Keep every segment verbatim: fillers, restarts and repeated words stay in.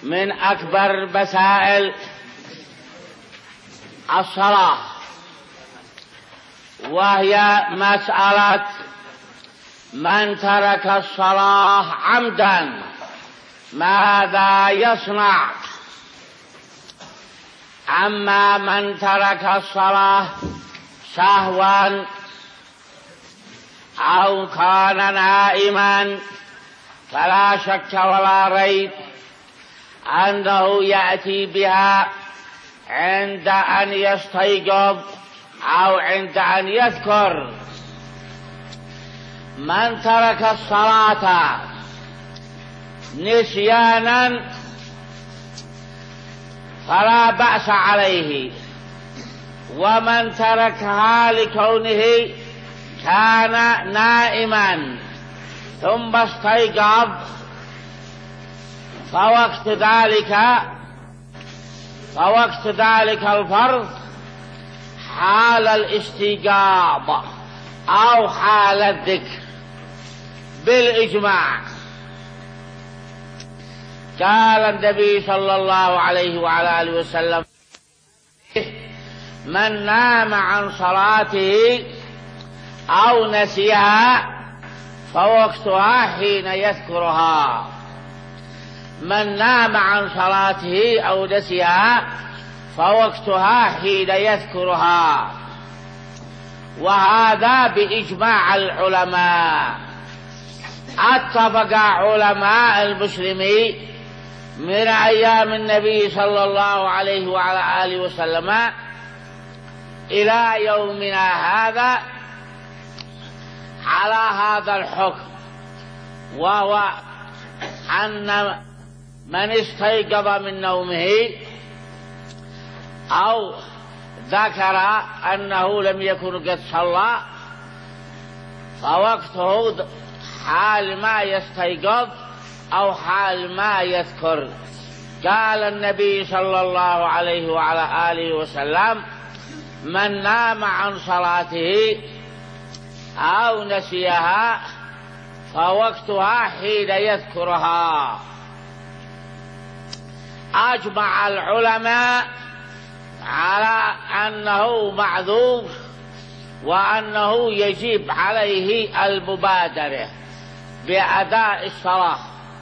من أكبر مسائل الصلاة، وهي مسألة من ترك الصلاة عمدا ماذا يصنع. أما من ترك الصلاة سهوا أو كان نائما فلا شك ولا ريب أنه يأتي بها عند أن يستيقظ أو عند أن يذكر. من ترك الصلاة نسيانا فلا بأس عليه، ومن تركها لكونه كان نائما ثم استيقظ فوقت ذلك فوقت ذلك الفرض حال الاستيقاظ أو حال الذكر بالإجماع. قال النبي صلى الله عليه وعلى آله وسلم: من نام عن صلاته أو نسيها فوقتها حين يذكرها. من نام عن صلاته أو نسيها فوقتها حين يذكرها، وهذا بإجماع العلماء. اتفق علماء المسلمين من أيام النبي صلى الله عليه وعلى آله وسلم إلى يومنا هذا على هذا الحكم، وهو أن من استيقظ من نومه أو ذكر أنه لم يكن قد صلى فوقته حال ما يستيقظ أو حال ما يذكر. قال النبي صلى الله عليه وعلى آله وسلم: من نام عن صلاته أو نسيها فوقتها حين يذكرها. أجمع العلماء على أنه معذور وأنه يجب عليه المبادرة بأداء الصلاة،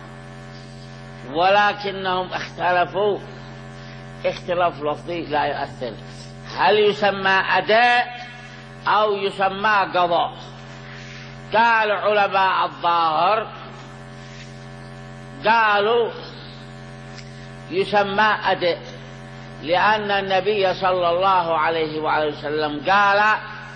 ولكنهم اختلفوا اختلاف لفظي لا يؤثر، هل يسمى أداء أو يسمى قضاء؟ قال علماء الظاهر قالوا يسمى أداء، لأن النبي صلى الله عليه وآله وسلم قال: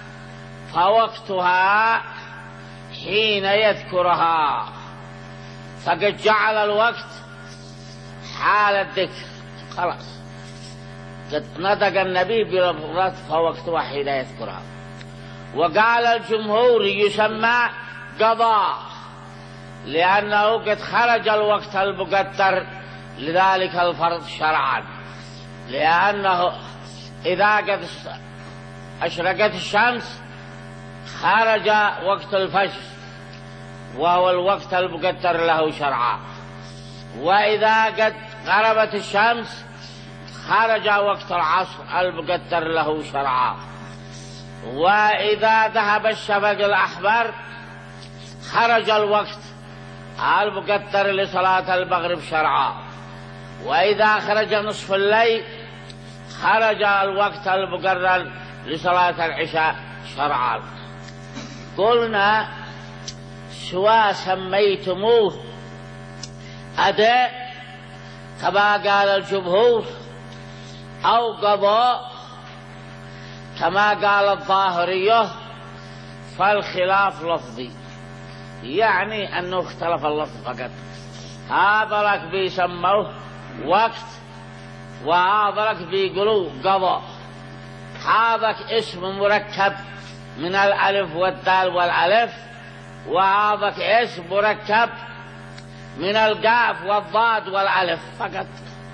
فوقتها حين يذكرها، فقد جعل الوقت حال الذكر، خلاص قد نطق النبي بلفظة فوقتها حين يذكرها. وقال الجمهور يسمى قضاء، لأنه قد خرج الوقت المقدر لذلك الفرض شرعا، لأنه إذا قد أشرقت الشمس خرج وقت الفجر وهو الوقت المقدر له شرعا، وإذا قد غربت الشمس خرج وقت العصر المقدر له شرعا، وإذا ذهب الشفق الأحمر خرج الوقت المقدر لصلاة المغرب شرعا، وإذا خرج نصف الليل خرج الوقت المقرر لصلاة العشاء شرعا. قلنا سواء سميتموه أداء كما قال الجمهور أو قضاء كما قال الظاهرية، فالخلاف لفظي، يعني أنه اختلف اللفظ فقط. هذا لك بيسموه وقت وهذا لك بيقولوا قضاء. هذا اسم مركب من الألف والدال والألف، وهذا اسم مركب من القاف والضاد والألف فقط.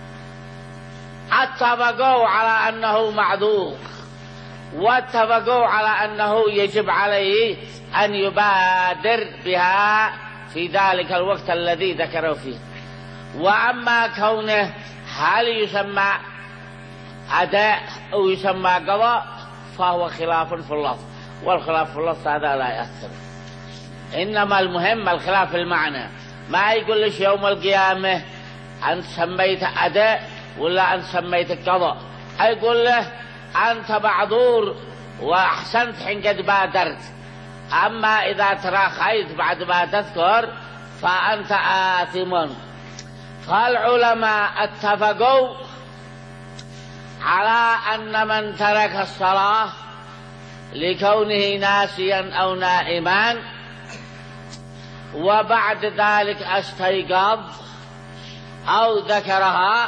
اتفقوا على أنه معذور، واتفقوا على أنه يجب عليه أن يبادر بها في ذلك الوقت الذي ذكروا فيه. وأما كونه هل يسمى أداء أو يسمى قضاء فهو خلاف في اللفظ، والخلاف في اللفظ هذا لا يأثر، إنما المهم الخلاف في المعنى. ما يقول لك يوم القيامة أنت سميت أداء ولا أنت سميت قضاء، يقول له أنت معذور وأحسنت حين قد بادرت، أما إذا تراخيت بعد ما تذكر فأنت آثم. فالعلماء اتفقوا على أن من ترك الصلاة لكونه ناسيا أو نائما وبعد ذلك استيقظ أو ذكرها،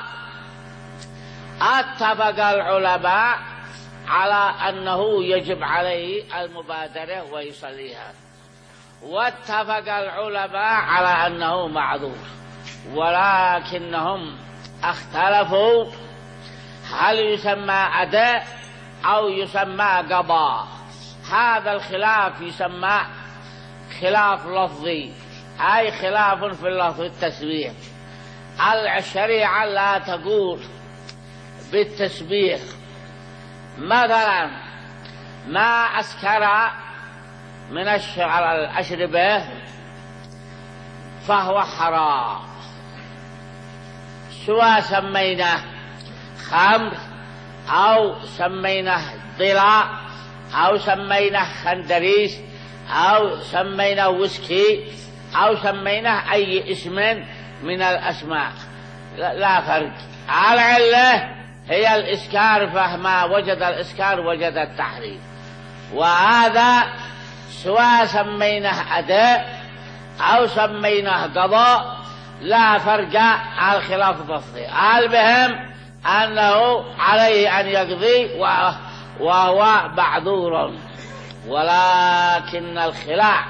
اتفق العلماء على أنه يجب عليه المبادرة ويصليها، واتفق العلماء على أنه معذور، ولكنهم اختلفوا هل يسمى أداء أو يسمى قضاء. هذا الخلاف يسمى خلاف لفظي، أي خلاف في اللفظ التسبيح. الشريعة لا تقول بالتسبيح مثلا ما أسكر من الأشربة فهو حرام، سواء سميناه خمر أو سميناه ضلاع أو سميناه خندريس أو سميناه ويسكي أو سميناه أي اسم من الأسماء، لا فرق. العلة هي الإسكار، فما وجد الإسكار وجد التحريم، وهذا سواء سميناه أداء أو سميناه قضاء لا فرق على الخلاف الضفي. المهم أنه عليه أن يقضي وهو معذور، ولكن الخلاف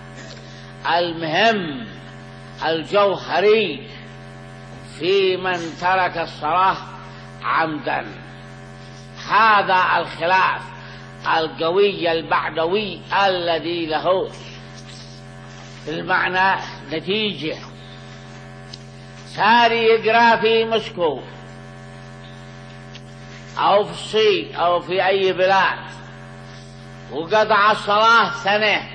المهم الجوهري في من ترك الصلاة عمدا، هذا الخلاف القوي البعدوي الذي له في المعنى نتيجة. صار يقرأ في موسكو أو في الصين أو في أي بلاد وقطع الصلاة سنة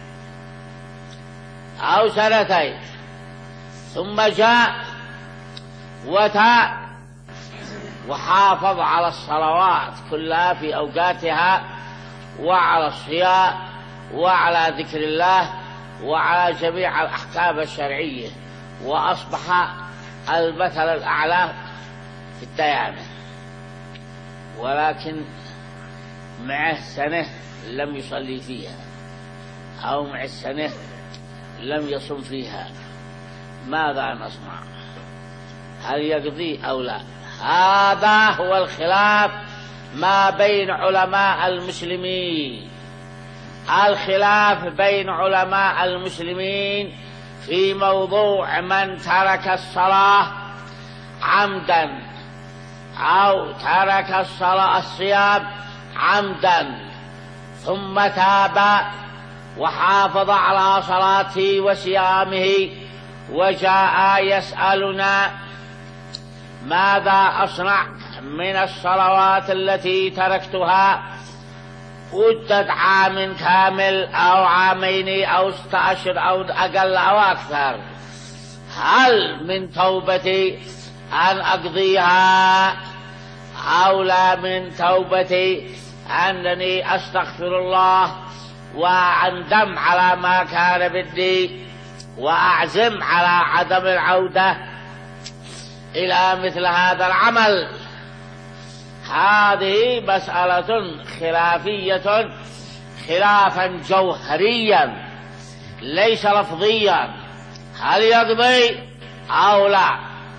أو سنتين، ثم جاء وتاب وحافظ على الصلوات كلها في أوقاتها وعلى الصيام وعلى ذكر الله وعلى جميع الأحكام الشرعية، وأصبح المثل الأعلى في الديانة، ولكن معه سنة لم يصلي فيها أو مع السنة لم يصم فيها، ماذا نصنع؟ هل يقضي أو لا؟ هذا هو الخلاف ما بين علماء المسلمين، الخلاف بين علماء المسلمين في موضوع من ترك الصلاة عمدا أو ترك الصلاة الصيام عمدا ثم تاب وحافظ على صلاته وصيامه وجاء يسألنا ماذا أصنع من الصلوات التي تركتها مدة عام كامل أو عامين أو ستة أشهر أو أقل أو أكثر، هل من توبتي أن أقضيها أو لا من توبتي أنني أستغفر الله وأندم على ما كان بدي وأعزم على عدم العودة إلى مثل هذا العمل؟ هذه مسألة خلافية خلافا جوهريا ليس لفظيا، هل يقضي أو لا؟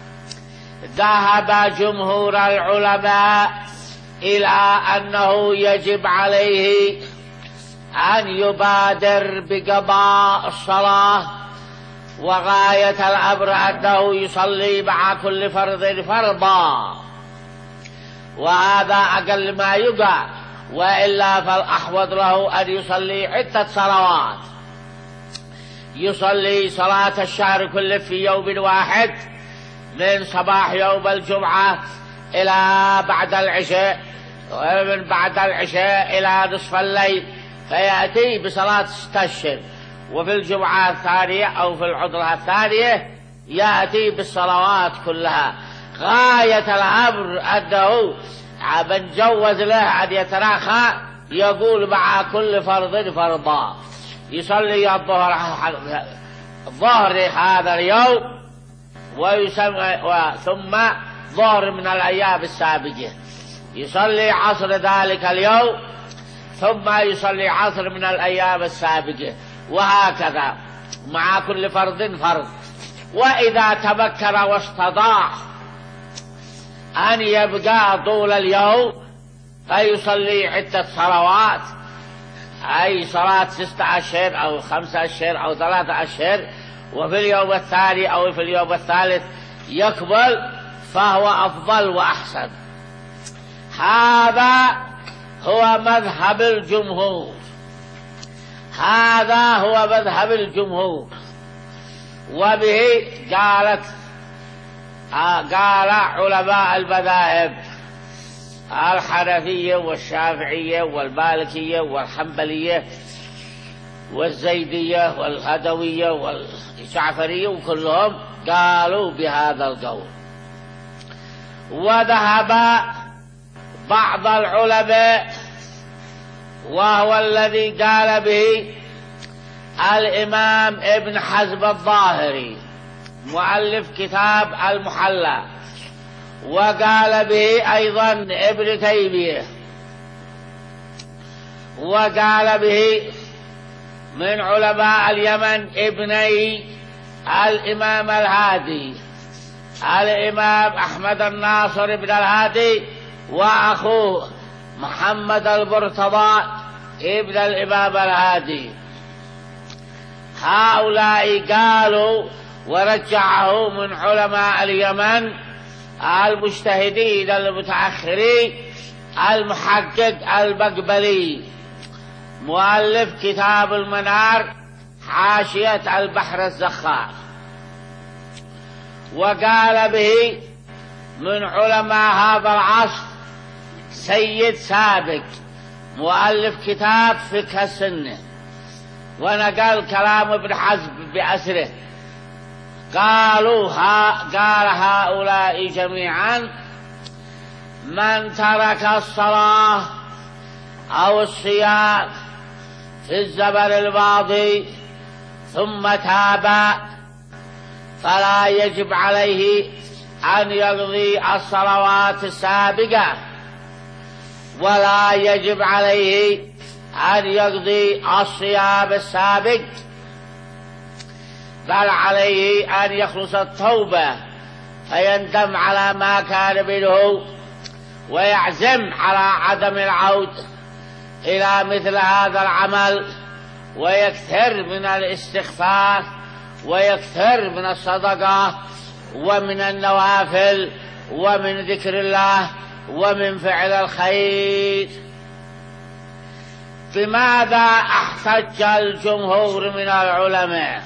ذهب جمهور العلماء إلى أنه يجب عليه أن يبادر بقضاء الصلاة، وغاية الأمر أنه يصلي مع كل فرض فرضا، وهذا أقل ما يقع، وإلا فالأحوط له أن يصلي عدة صلوات، يصلي صلاة الشهر كله في يوم واحد من صباح يوم الجمعة إلى بعد العشاء، ومن بعد العشاء إلى نصف الليل، فيأتي بصلاة ستة أشهر. وفي الجمعة الثانية أو في العطلة الثانية يأتي بالصلوات كلها. غاية الأمر أنه من جوز له أن يتراخى يقول مع كل فرض فرضا، يصلي الظهر ظهر هذا اليوم ويسمى ثم ظهر من الأيام السابقة، يصلي عصر ذلك اليوم ثم يصلي عصر من الأيام السابقة، وهكذا مع كل فرض فرض. وإذا تمكن واستطاع أن يبقى طول اليوم فيصلي عدة صلوات، أي صلاة ستة أشهر أو خمسة أشهر أو ثلاثة أشهر، وفي اليوم الثاني أو في اليوم الثالث يكمل، فهو أفضل وأحسن. هذا هو مذهب الجمهور، هذا هو مذهب الجمهور. وبه قالت قال علماء المذاهب الحنفية والشافعية والمالكية والحنبلية والزيدية والهدوية والجعفرية، وكلهم قالوا بهذا القول. وذهب بعض العلماء وهو الذي قال به الإمام ابن حزم الظاهري مؤلف كتاب المحلى، وقال به أيضا ابن تيمية، وقال به من علماء اليمن ابني الإمام الهادي الإمام أحمد الناصر بن الهادي وأخوه محمد المرتضى ابن الإمام الهادي. هؤلاء قالوا ورجعه من علماء اليمن المجتهدين المتأخرين المحقق المقبلي مؤلف كتاب المنار حاشية البحر الزخار. وقال به من علماء هذا العصر سيد سابق مؤلف كتاب فقه السنة، ونقل كلام ابن حزم بأسره. قالوا ها قال هؤلاء جميعا من ترك الصلاة أو الصيام في الزمن الماضي ثم تاب فلا يجب عليه أن يقضي الصلوات السابقة، ولا يجب عليه أن يقضي الصيام السابق، بل عليه أن يخلص التوبة فيندم على ما كان منه ويعزم على عدم العود إلى مثل هذا العمل، ويكثر من الاستغفار ويكثر من الصدقة ومن النوافل ومن ذكر الله ومن فعل الخير. بماذا احتج الجمهور من العلماء؟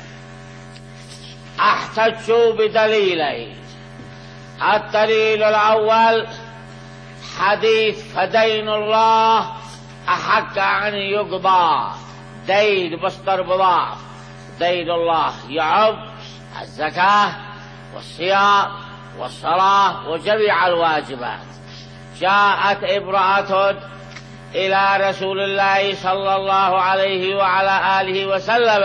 احتجوا بدليلين. الدليل الأول حديث فدين الله أحق أن يقضى، دين مصدر مضاف، دين الله يعم الزكاة والصيام والصلاة وجميع الواجبات. جاءت امرأة إلى رسول الله صلى الله عليه وعلى آله وسلم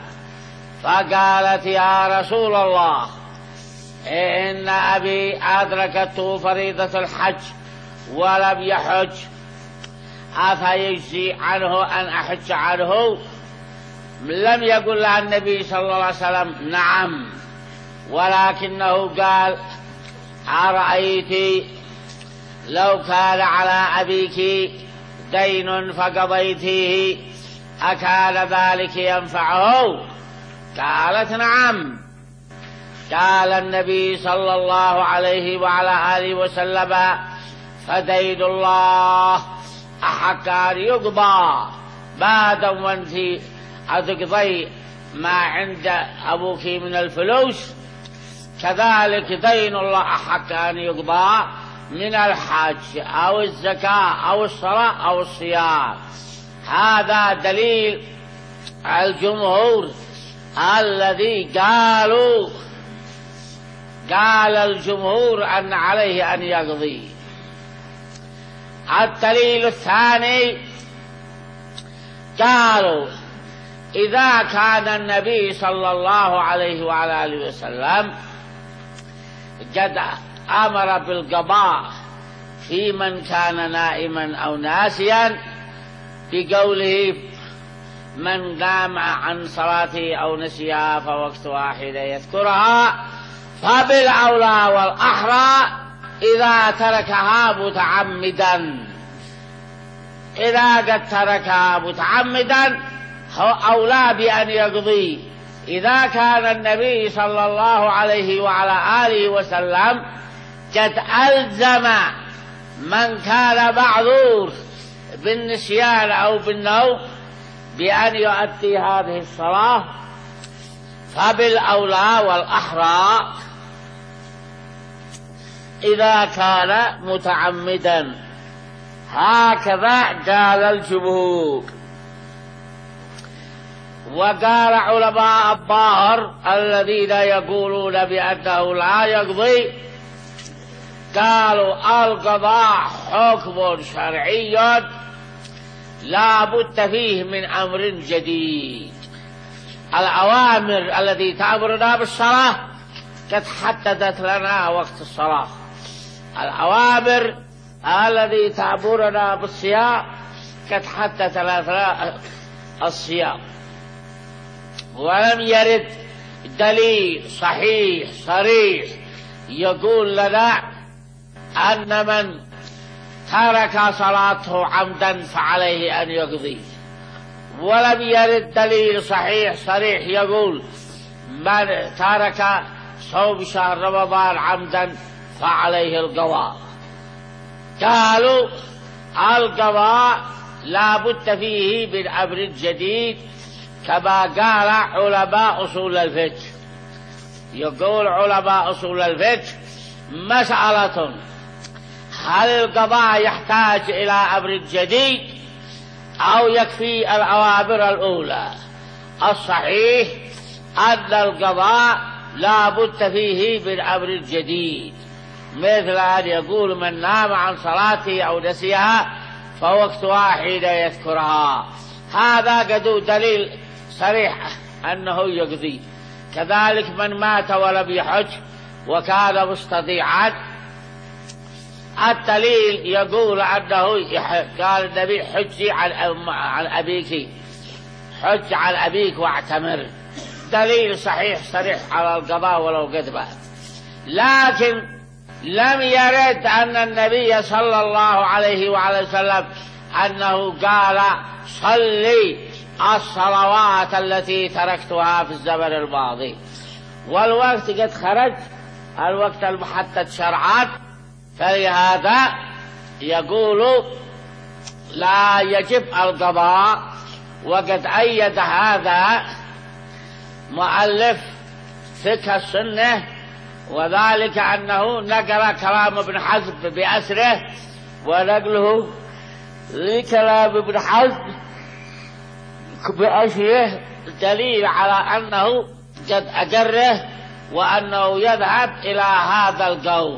فقالت يا رسول الله إن أبي أدركته فريضة الحج ولم يحج، أفيجزي عنه أن أحج عنه؟ لم يقل لها النبي صلى الله عليه وسلم نعم، ولكنه قال أرأيت لو كان على أبيك دين فقضيته أكان ذلك ينفعه؟ قالت نعم. قال النبي صلى الله عليه وعلى آله وسلم فدين الله أحق أن يقضى بعد وانت أتقضي ما عند أبوك من الفلوس، كذلك دين الله أحق أن يقضى من الحج أو الزكاة أو الصلاة أو الصيام. هذا دليل الجمهور الذي قالوا قال الجمهور أن عليه أن يقضي. الدليل الثاني قالوا إذا كان النبي صلى الله عليه وعلى آله وسلم قد أمر بالقضاء في من كان نائما أو ناسيا بقوله من نام عن صلاته أو نسيها فوقت واحد يذكرها، فبالأولى والأحرى إذا تركها متعمدا. إذا قد تركها متعمدا هو أولى بأن يقضي. إذا كان النبي صلى الله عليه وعلى آله وسلم قد ألزم من كان معذور بالنسيان أو بالنوم بأن يؤدي هذه الصلاة، فبالأولى والأحرى إذا كان متعمدا. هكذا قال الجمهور. وقال علماء الظاهر الذين يقولون بأنه لا يقضي قالوا القضاء حكم شرعي لا بد فيه من أمر جديد. الأوامر التي تأمرنا بالصلاة قد حددت لنا وقت الصلاة. الأوامر التي تأمرنا بالصيام قد حددت لنا الصيام. ولم يرد دليل صحيح صريح يقول لنا أن من ترك صلاته عمدا فعليه أن يقضي. ولم يرد دليل صحيح صريح يقول من ترك صوم شهر رمضان عمدا فعليه القضاء. قالوا القضاء لا بد فيه من أمر جديد كما قال علماء أصول الفقه. يقول علماء أصول الفقه مسألة هل القضاء يحتاج إلى أمر جديد أو يكفي الأوامر الأولى؟ الصحيح أن القضاء لا بد فيه من أمر جديد، مثل أن يقول من نام عن صلاته أو نسيها فوقت واحد يذكرها. هذا قد دليل صريح أنه يقضي. كذلك من مات ولم يحج وكان مستطيعا، الدليل يقول أنه قال النبي حجي عن عن أبيك، حج عن أبيك واعتمر. دليل صحيح صريح على القضاء ولو قد مات. لكن لم يرد أن النبي صلى الله عليه وعلى وسلم أنه قال صلي الصلوات التي تركتها في الزمن الماضي والوقت قد خرج، الوقت المحدد شرعا. فلهذا يقول لا يجب القضاء. وقد أيد هذا مؤلف فقه السنة، وذلك أنه نقل كلام ابن حزم بأسره، ونقله لكلام ابن حزم بأسره دليل على أنه قد أجره وأنه يذهب إلى هذا القول.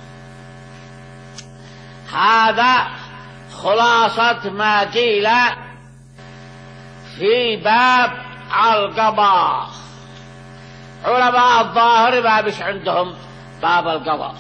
هذا خلاصة ما قيل في باب القضاء. علماء الظاهر ما بش عندهم باب القضاء،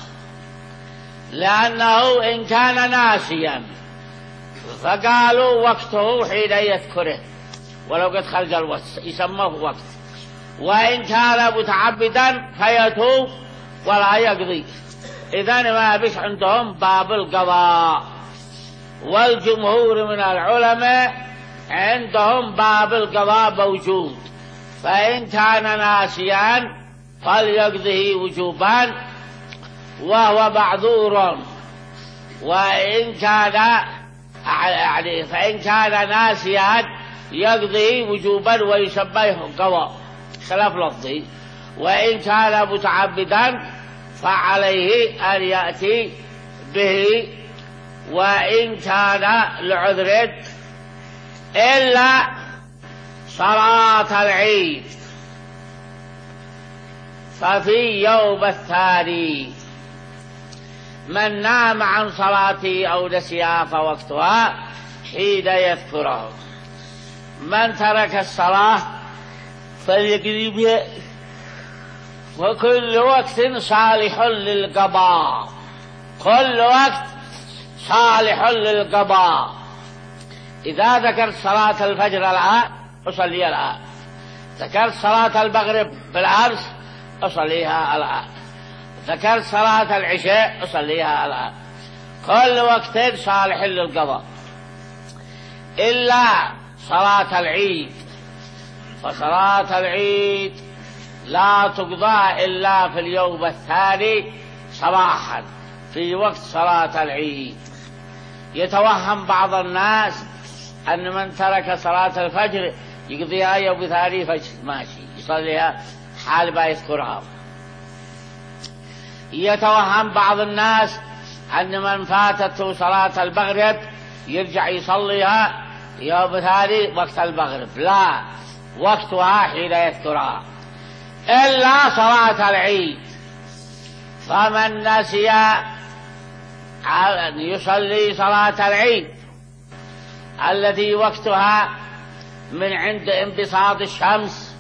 لأنه إن كان ناسيا فقالوا وقته حين يذكره ولو قد خرج الوقت يسموه وقت، وإن كان متعبدا فيتوب ولا يقضي. إذن ما بش عندهم باب القضاء. والجمهور من العلماء عندهم باب القضاء موجود، فإن كان ناسيا فليقضه وجوبا وهو معذور، وإن كان يعني فإن كان ناسيا يقضي وجوبا ويسميه قضاء خلاف لفظي. وإن كان متعبدا فعليه أن يأتي به، وإن كان لعذر إلا صلاة العيد ففي يوم الثاني من نام عن صلاته أو نسيها فوقتها حين يذكره. من ترك الصلاة فليقضي بها، وكل وقت صالح للقضاء، كل وقت صالح للقضاء. إذا ذكرت صلاة الفجر الآن أصليها الآن، ذكرت صلاة المغرب بالأمس أصليها الآن، ذكرت صلاة العشاء أصليها الآن، كل وقت صالح للقضاء إلا صلاة العيد. فصلاة العيد لا تقضى إلا في اليوم الثاني صباحا في وقت صلاة العيد. يتوهم بعض الناس أن من ترك صلاة الفجر يقضيها يوم ثاني فجر، ماشي يصليها حال ما يذكرها. يتوهم بعض الناس أن من فاتته صلاة المغرب يرجع يصليها يوم ثاني وقت المغرب، لا، وقتها حين يذكرها إلا صلاة العيد. فمن نسي أن يصلي صلاة العيد التي وقتها من عند انبساط الشمس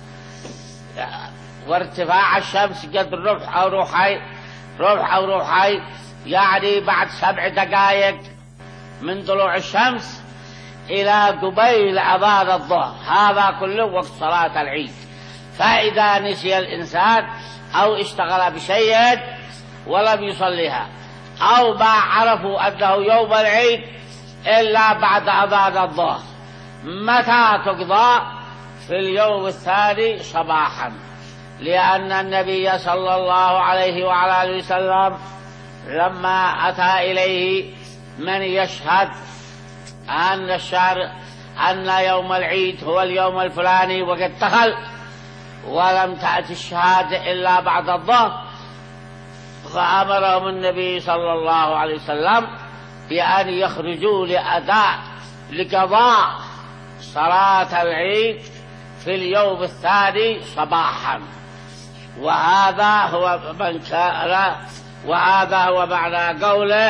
وارتفاع الشمس قدر ربع أو روحي ربع أو روحي يعني بعد سبع دقائق من طلوع الشمس إلى قبيل أذان الظهر، هذا كله وقت صلاة العيد. فإذا نسي الإنسان أو اشتغل بشيء ولم يصليها أو ما عرفوا أنه يوم العيد إلا بعد أذان الظهر، متى تقضى؟ في اليوم الثاني صباحا، لأن النبي صلى الله عليه وعلى آله وسلم لما أتى إليه من يشهد أن الشهر أن يوم العيد هو اليوم الفلاني وقد دخل ولم تأتي الشهادة إلا بعد الظهر، فأمرهم النبي صلى الله عليه وسلم بأن يخرجوا لأداء لقضاء صلاة العيد في اليوم الثاني صباحا. وهذا هو من كان وهذا هو معنى قوله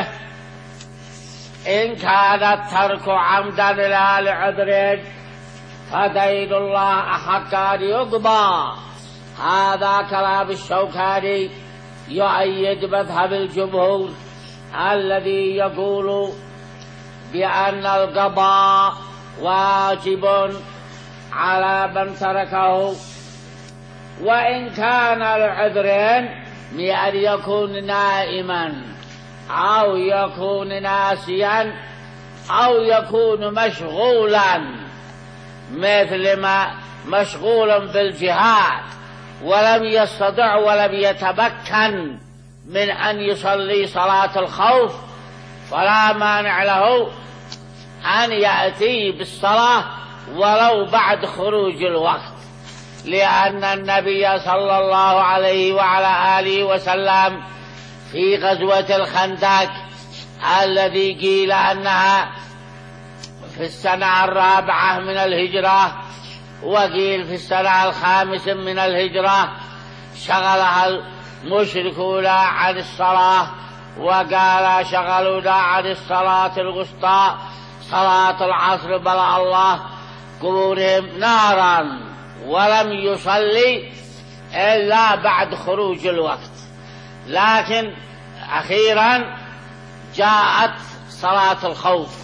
إن كان الترك عمدا لا لعذر فدين الله أحق أن يقضى. هذا كلام الشوكاني يؤيد مذهب الجمهور الذي يقول بأن القضاء واجب على من تركه، وإن كان لعذرين بأن يكون نائما أو يكون ناسيا أو يكون مشغولا، مثل ما مشغول بالجهاد ولم يستطع ولم يتمكن من أن يصلي صلاة الخوف، فلا مانع له أن يأتي بالصلاة ولو بعد خروج الوقت، لأن النبي صلى الله عليه وعلى آله وسلم في غزوة الخندق الذي قيل أنها في السنة الرابعة من الهجرة وقيل في السنة الخامس من الهجرة، شغلها المشركون عن الصلاة وقال شغلونا عن الصلاة الوسطى صلاة العصر بلع الله قبورهم نارا، ولم يصلي إلا بعد خروج الوقت. لكن أخيرا جاءت صلاة الخوف.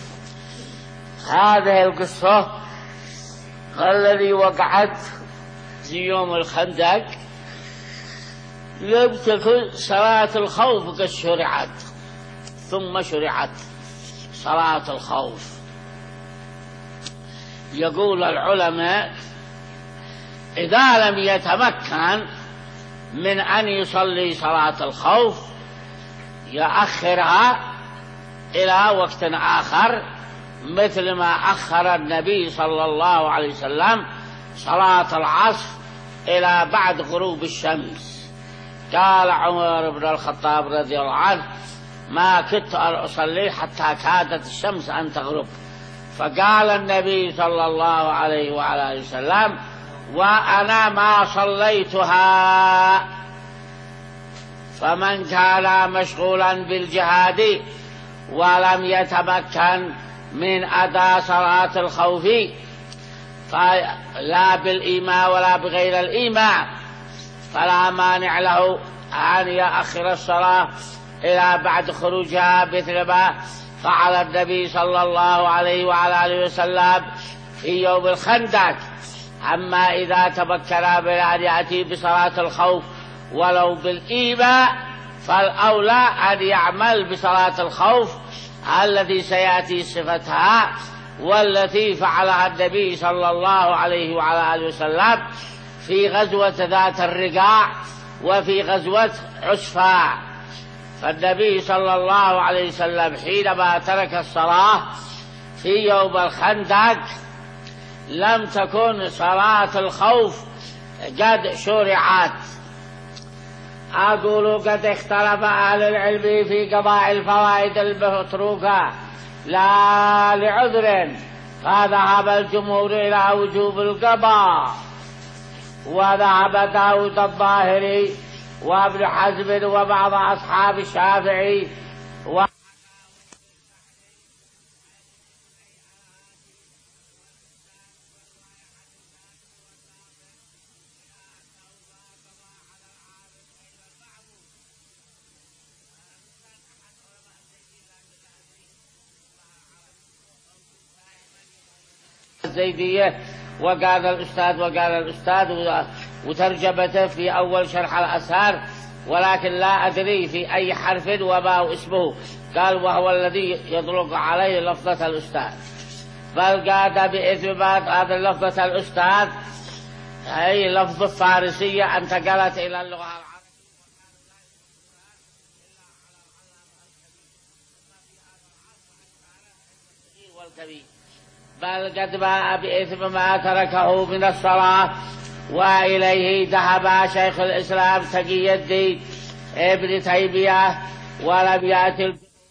هذه القصة الذي وقعت في يوم الخندق لم تكن صلاة الخوف قد شرعت، ثم شرعت صلاة الخوف. يقول العلماء إذا لم يتمكن من أن يصلي صلاة الخوف يأخرها إلى وقت آخر، مثل ما أخر النبي صلى الله عليه وسلم صلاة العصر إلى بعد غروب الشمس. قال عمر بن الخطاب رضي الله عنه: ما كدت أن أصلي حتى كادت الشمس أن تغرب. فقال النبي صلى الله عليه وعلى آله وسلم: وأنا ما صليتها. فمن كان مشغولا بالجهاد ولم يتمكن من أداء صلاة الخوف لا بالإيماء ولا بغير الإيماء فلا مانع له أن يأخر الصلاة إلى بعد خروجها، مثل ما فعل النبي صلى الله عليه وعلى آله وسلم في يوم الخندق. أما إذا تمكن من أن يأتي بصلاة الخوف ولو بالإيماء فالأولى أن يعمل بصلاة الخوف التي سيأتي صفتها والتي فعلها النبي صلى الله عليه وعلى آله وسلم في غزوة ذات الرقاع وفي غزوة عسفان. فالنبي صلى الله عليه وسلم حينما ترك الصلاة في يوم الخندق لم تكن صلاة الخوف قد شرعت. أقول قد اختلف أهل العلم في قضاء الفوائد المتروكة لا لعذر، فذهب الجمهور إلى وجوب القضاء، وذهب داود الظاهري وابن حزم وبعض أصحاب الشافعي و الزيدية. وقال الأستاذ وقال الأستاذ وترجمته في أول شرح الأسهار، ولكن لا أدري في أي حرف وما اسمه. قال وهو الذي يطلق عليه لفظة الأستاذ، بل قال بإثبات هذا لفظة الأستاذ هي لفظ الفارسية انتقلت إلى اللغة العربية والكبير، بل قد باء بإثم ما تركه من الصلاة، وإليه ذهب شيخ الإسلام تقي الدين ابن تيمية ولم يأتي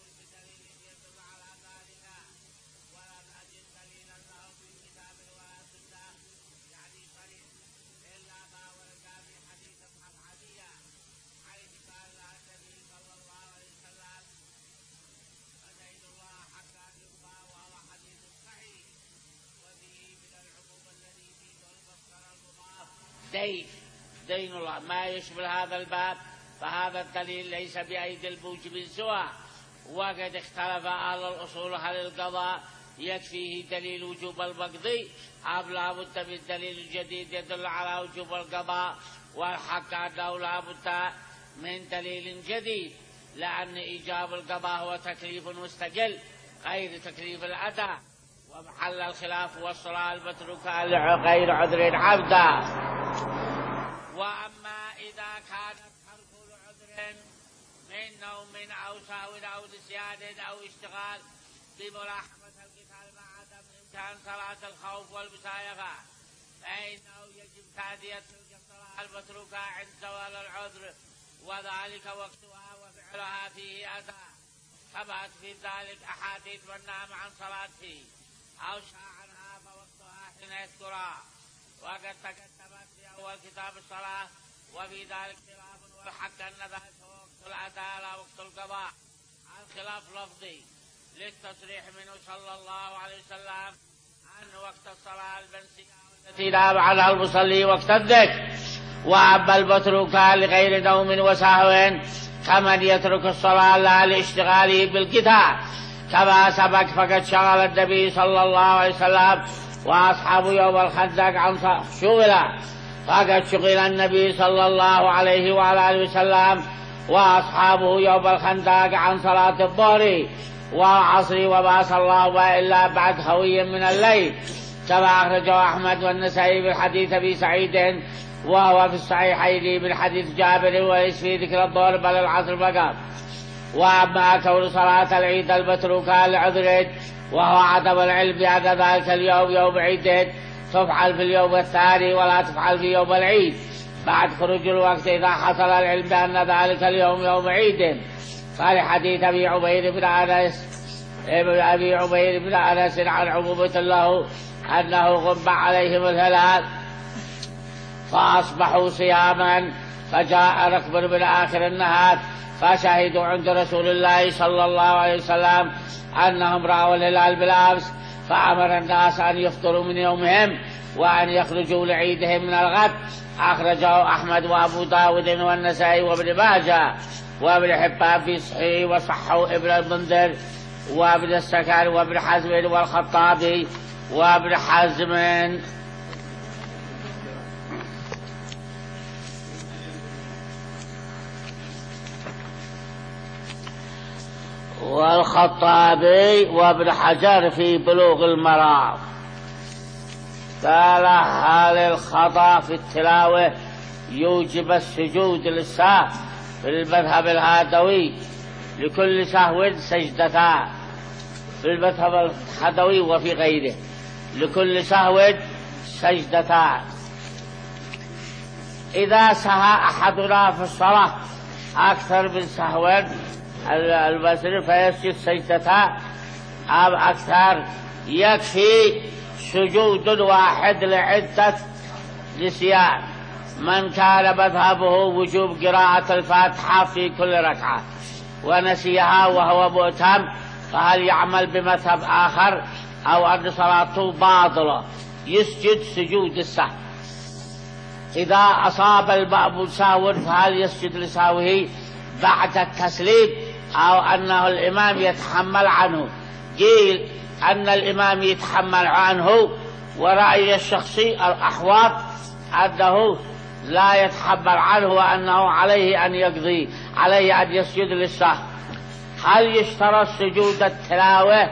دين دين الله ما يشمل هذا الباب، فهذا الدليل ليس بأيدي الموجب سوى. وقد اختلف أهل الأصول هل القضاء يكفيه دليل وجوب القضاء أم لا بد من دليل جديد يدل على وجوب القضاء، والحق أنه لا بد من دليل جديد، لأن إيجاب القضاء هو تكليف مستقل غير تكليف الأداء، ومحل الخلاف والصلاة المتروكة لغير عذر عبدا. وأما إذا كانت ترك لعذر من نوم أو سهو أو نسيان أو اشتغال بملاحقة القتال مع عدم إمكان صلاة الخوف والمسايقة، فإنه يجب تأدية تلك الصلاة المتروكة عند زوال العذر، وذلك وقتها وفعلها فيه أداء، ثبت في ذلك أحاديث والنام عن صلاته أو شاء عنها فوقتها حين يذكرها، وقد تقدمت في أول كتاب الصلاة وفي ذلك خلاف، والحق أن ذلك وقت الأداء لا وقت القضاء، الخلاف لفظي للتصريح منه صلى الله عليه وسلم أن وقت الصلاة المنسية التي نام عنها المصلي وقت الذكر. وأما المتروكة لغير نوم وسهو كمن يترك الصلاة لا لاشتغاله بالكتاب كما سبق، فقد شغل النبي صلى الله عليه وسلم وأصحابه يوم الخندق عن شغله، فقد شغل النبي صلى الله عليه وعلى آله وسلم وأصحابه يوم الخندق عن صلاة الظهر والعصر، وما صلاه إلا بعد خوي من الليل، كما أخرجه أحمد والنسائي بالحديث أبي سعيد وهو في الصحيحين من حديث جابر، وليس في ذكر الظهر بل العصر فقط. وأما كون صلاة العيد المتروكة لعذر وهو عدم العلم بأن ذلك اليوم يوم عيد تفعل في اليوم الثاني ولا تفعل في يوم العيد بعد خروج الوقت إذا حصل العلم بأن ذلك اليوم يوم عيد. قال حديث أبي عبيد بن أنس أبي عبيد بن أنس عن عمومة له أنه غم عليهم الهلال فأصبحوا صياما، فجاء ركب من آخر النهار فشهدوا عند رسول الله صلى الله عليه وسلم أنهم رأوا الهلال بالأمس، فأمر الناس أن يفطروا من يومهم وأن يخرجوا لعيدهم من الغد. أخرجه أحمد وأبو داود والنسائي وابن ماجه وابن حبان في صحيح، وصحوا ابن المنذر وابن السكن وابن حزم والخطابي وابن حزم. والخطابي وابن حجر في بلوغ المرام. قال هل الخطأ في التلاوة يوجب السجود للسهو؟ في المذهب الهادوي لكل سهو سجدتان، في المذهب الهادوي وفي غيره لكل سهو سجدتان. إذا سهى أحدنا في الصلاة أكثر من سهو البصر فيسجد سجدتان أو أكثر، يكفي سجود واحد لعدة نسيان. من كان مذهبه وجوب قراءة الفاتحة في كل ركعة ونسيها وهو مؤتم فهل يعمل بمذهب آخر أو أن صلاته باطلة؟ يسجد سجود السهو. إذا أصاب المأموم سهوا فهل يسجد لسهوه بعد التسليم أو أنه الإمام يتحمل عنه؟ قيل أن الإمام يتحمل عنه، ورأي الشخصي الأحوط أنه لا يتحمل عنه وأنه عليه أن يقضي، عليه أن يسجد للسهو. هل يشترط سجود التلاوة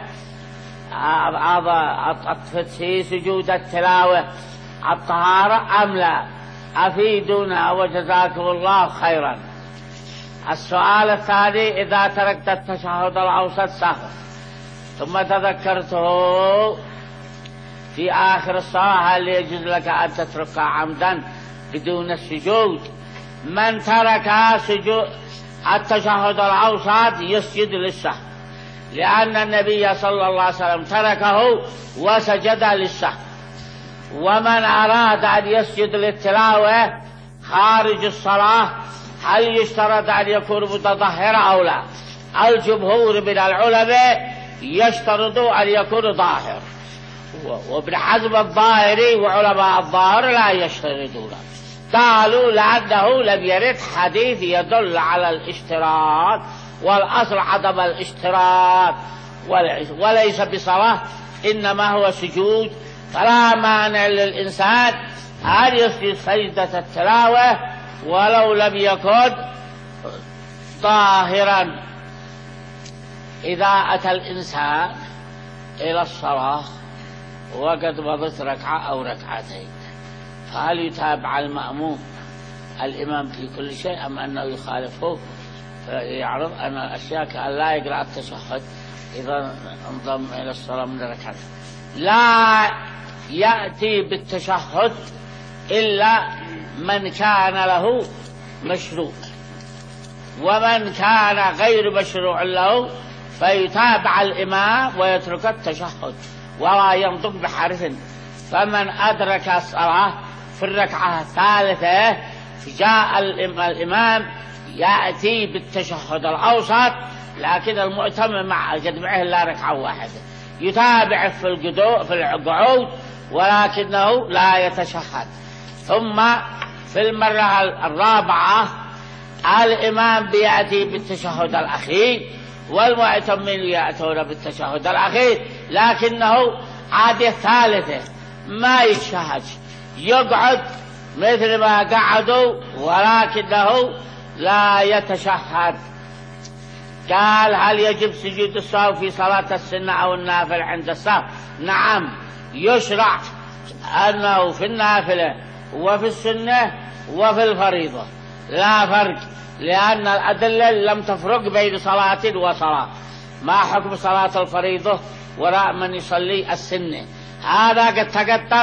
في سجود التلاوة الطهارة أم لا؟ أفيدونا وجزاكم الله خيرا. السؤال الثاني: إذا تركت التشهد الأوسط سهوا ثم تذكرته في آخر الصلاة هل يجوز لك أن تتركها عمدا بدون السجود؟ من ترك سجود التشهد الأوسط يسجد للسهو، لأن النبي صلى الله عليه وسلم تركه وسجد للسهو. ومن أراد أن يسجد للتلاوة خارج الصلاة هل يشترط أن يكون متطهرا أو لا؟ الجمهور من العلماء يشترط أن يكون ظاهر، وابن حزم الظاهري وعلماء الظاهر لا يشترطون. قالوا لأنه لم يرد حديث يدل على الاشتراط، والأصل عدم الاشتراط، وليس بصلاة إنما هو سجود. فلا مانع للإنسان أن يسجد سجدة التلاوة ولو لم يكن طاهرا. إذا أتى الإنسان إلى الصلاة وقد مضت ركعة أو ركعتين فهل يتابع المأموم الإمام في كل شيء أم أنه يخالفه فيعرض أن الأشياء كأن لا يقرأ التشهد إذا انضم إلى الصلاة من ركعة؟ لا يأتي بالتشهد إلا من كان له مشروع، ومن كان غير مشروع له فيتابع الإمام ويترك التشهد ولا ينطق بحرف. فمن أدرك الصلاة في الركعة الثالثة جاء الإمام يأتي بالتشهد الأوسط، لكن المؤتم مع جمعه لا ركعة واحدة يتابع في القعود ولكنه لا يتشهد. ثم في المرة الرابعة الإمام بيأتي بالتشهد الأخير والمؤتمين يأتون بالتشهد الأخير، لكنه عادة ثالثة ما يتشهد، يقعد مثل ما قعدوا ولكنه لا يتشهد. قال هل يجب سجود السهو في صلاة السنة أو النافل عند السهو؟ نعم، يشرع أنه في النافلة وفي السنة وفي الفريضة لا فرق، لأن الأدلة لم تفرق بين صلاة وصلاة. ما حكم صلاة الفريضة وراء من يصلي السنة؟ هذا قد تقدم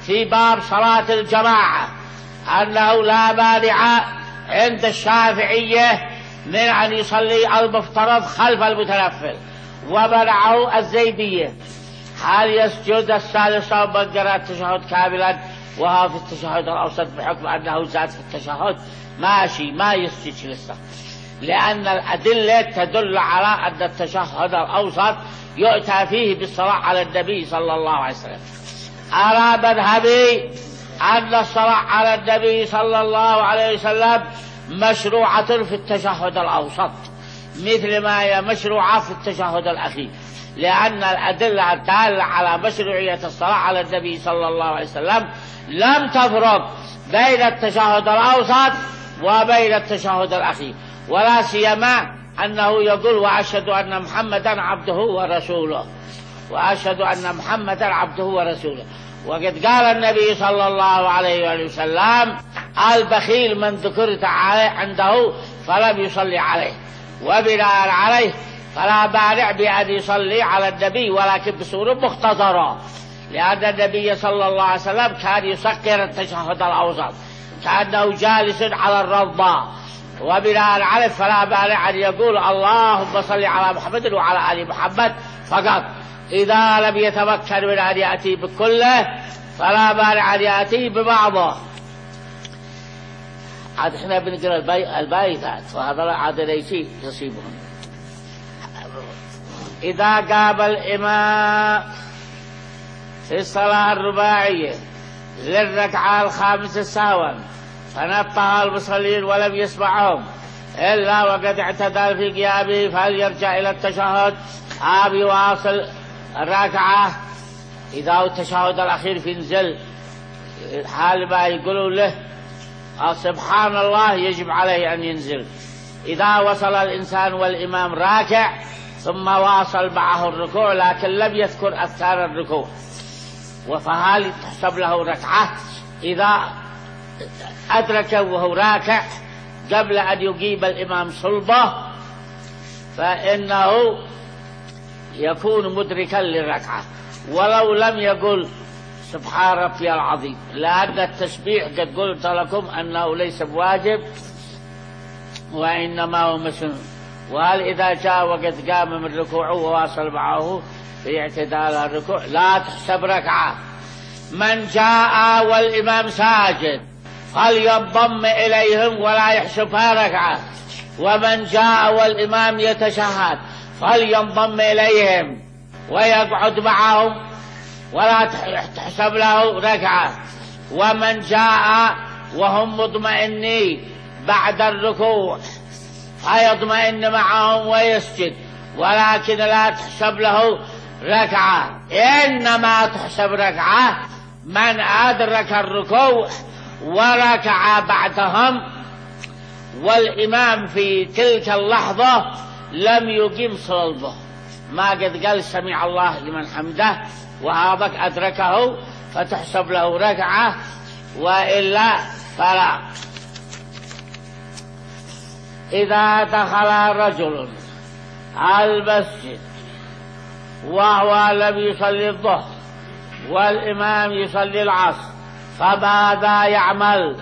في باب صلاة الجماعة أنه لا مانع عند الشافعية من أن يصلي المفترض خلف المتنفل، ومنعه الزيدية. هل يسجد الثالثة من قرأ التشهد كاملا وهو في التشهد الأوسط بحكم أنه زاد في التشهد؟ ماشي، ما يسجد لسه، لأن الأدلة تدل على أن التشهد الأوسط يؤتى فيه بالصلاة على النبي صلى الله عليه وسلم. أرى مذهبي أن الصلاة على النبي صلى الله عليه وسلم مشروعة في التشهد الأوسط مثل ما هي مشروعة في التشهد الأخير، لأن الأدلة الدالة على مشروعية الصلاة على النبي صلى الله عليه وسلم لم تفرق بين التشهد الأوسط وبين التشهد الأخير، ولا سيما أنه يقول وأشهد أن محمدا عبده ورسوله، وأشهد أن محمدا عبده ورسوله. وقد قال النبي صلى الله عليه وسلم البخيل من ذكرت عليه عنده فلم يصلي عليه، وبناء عليه فلا مانع بأن يصلي على النبي ولكن بصورة مختصرة، لأن النبي صلى الله عليه وسلم كان يسكر التشهد الأوسط كأنه جالس على الرضا، وبناء عليه فلا مانع أن يقول اللهم صل على محمد وعلى آل محمد فقط. إذا لم يتمكن من أن يأتي بكله فلا مانع أن يأتي ببعضه. عاد احنا بنقرأ البي... البايتات، وهذا عاد ليس يصيبهم. إذا قام الإمام في الصلاة الرباعية للركعة الخامسة سهوا فنبه المصلين ولم يسمعهم إلا وقد اعتدل في قيامه، فهل يرجع إلى التشهد أم يواصل الركعة؟ إذا التشهد الأخير في نزل حال ما يقولوا له سبحان الله يجب عليه أن ينزل. إذا وصل الإنسان والإمام راكع ثم واصل معه الركوع لكن لم يذكر أذكار الركوع، فهل تحسب له ركعة؟ إذا أدرك وهو راكع قبل أن يقيم الإمام صلبه فإنه يكون مدركا للركعة ولو لم يقل سبحان ربي العظيم، لأن التسبيح قد قلت لكم أنه ليس بواجب وإنما هو مسنون. وهل إذا جاء وقد قام من ركوعه وواصل معه في اعتدال الركوع لا تحسب ركعة. من جاء والإمام ساجد فلينضم إليهم ولا يحسبها ركعة، ومن جاء والإمام يتشهد فلينضم إليهم ويقعد معهم ولا تحسب له ركعة. ومن جاء وهم مطمئنين بعد الركوع فيطمئن معهم ويسجد ولكن لا تحسب له ركعة، إنما تحسب ركعة من أدرك الركوع وركع بعدهم والإمام في تلك اللحظة لم يقم صلبه، ما قد قال سمع الله لمن حمده وهذاك أدركه فتحسب له ركعة وإلا فلا. إذا دخل رجل المسجد وهو لم يصلي الظهر والإمام يصلي العصر فماذا يعمل؟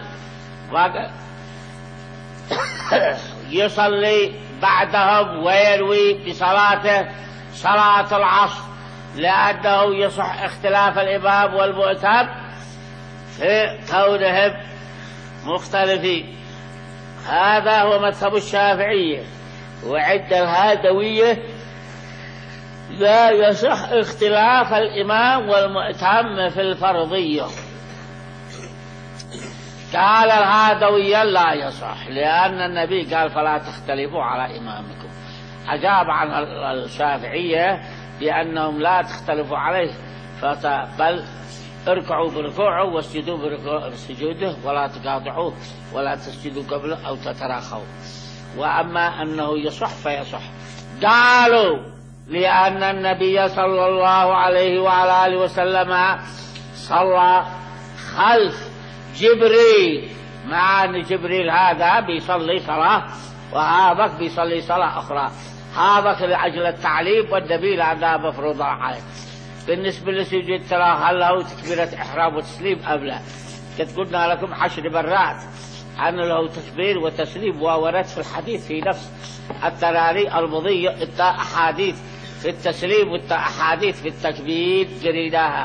يصلي بعدهم ويروي بصلاته صلاة العصر، لأنه يصح اختلاف الإمام والمؤتم في كونهم مختلفين. هذا هو مذهب الشافعية. وعند الهادوية لا يصح اختلاف الإمام والمؤتم في الفرضية. قال الهادوية لا يصح لأن النبي قال فلا تختلفوا على إمامكم. أجاب عن الشافعية بأنهم لا تختلفوا عليه بل اركعوا بركوعه واسجدوا بسجوده ولا تقاطعوه ولا تسجدوا قبله أو تتراخوا. وأما أنه يصح فيصح. قالوا لأن النبي صلى الله عليه وعلى آله وسلم صلى خلف جبريل، مع أن جبريل هذا بيصلي صلاة وهذا بيصلي صلاة أخرى، هذا لأجل التعليم والنبي هذا مفروض عليه. بالنسبة لسجود التلاوة هل له تكبيرة إحرام وتسليم أم لا؟ قد قلنا لكم عشر مرات أن له تكبير وتسليم، وورد في الحديث في نفس التراري المضية التا أحاديث في التسليم والتا أحاديث في التكبير جريداها.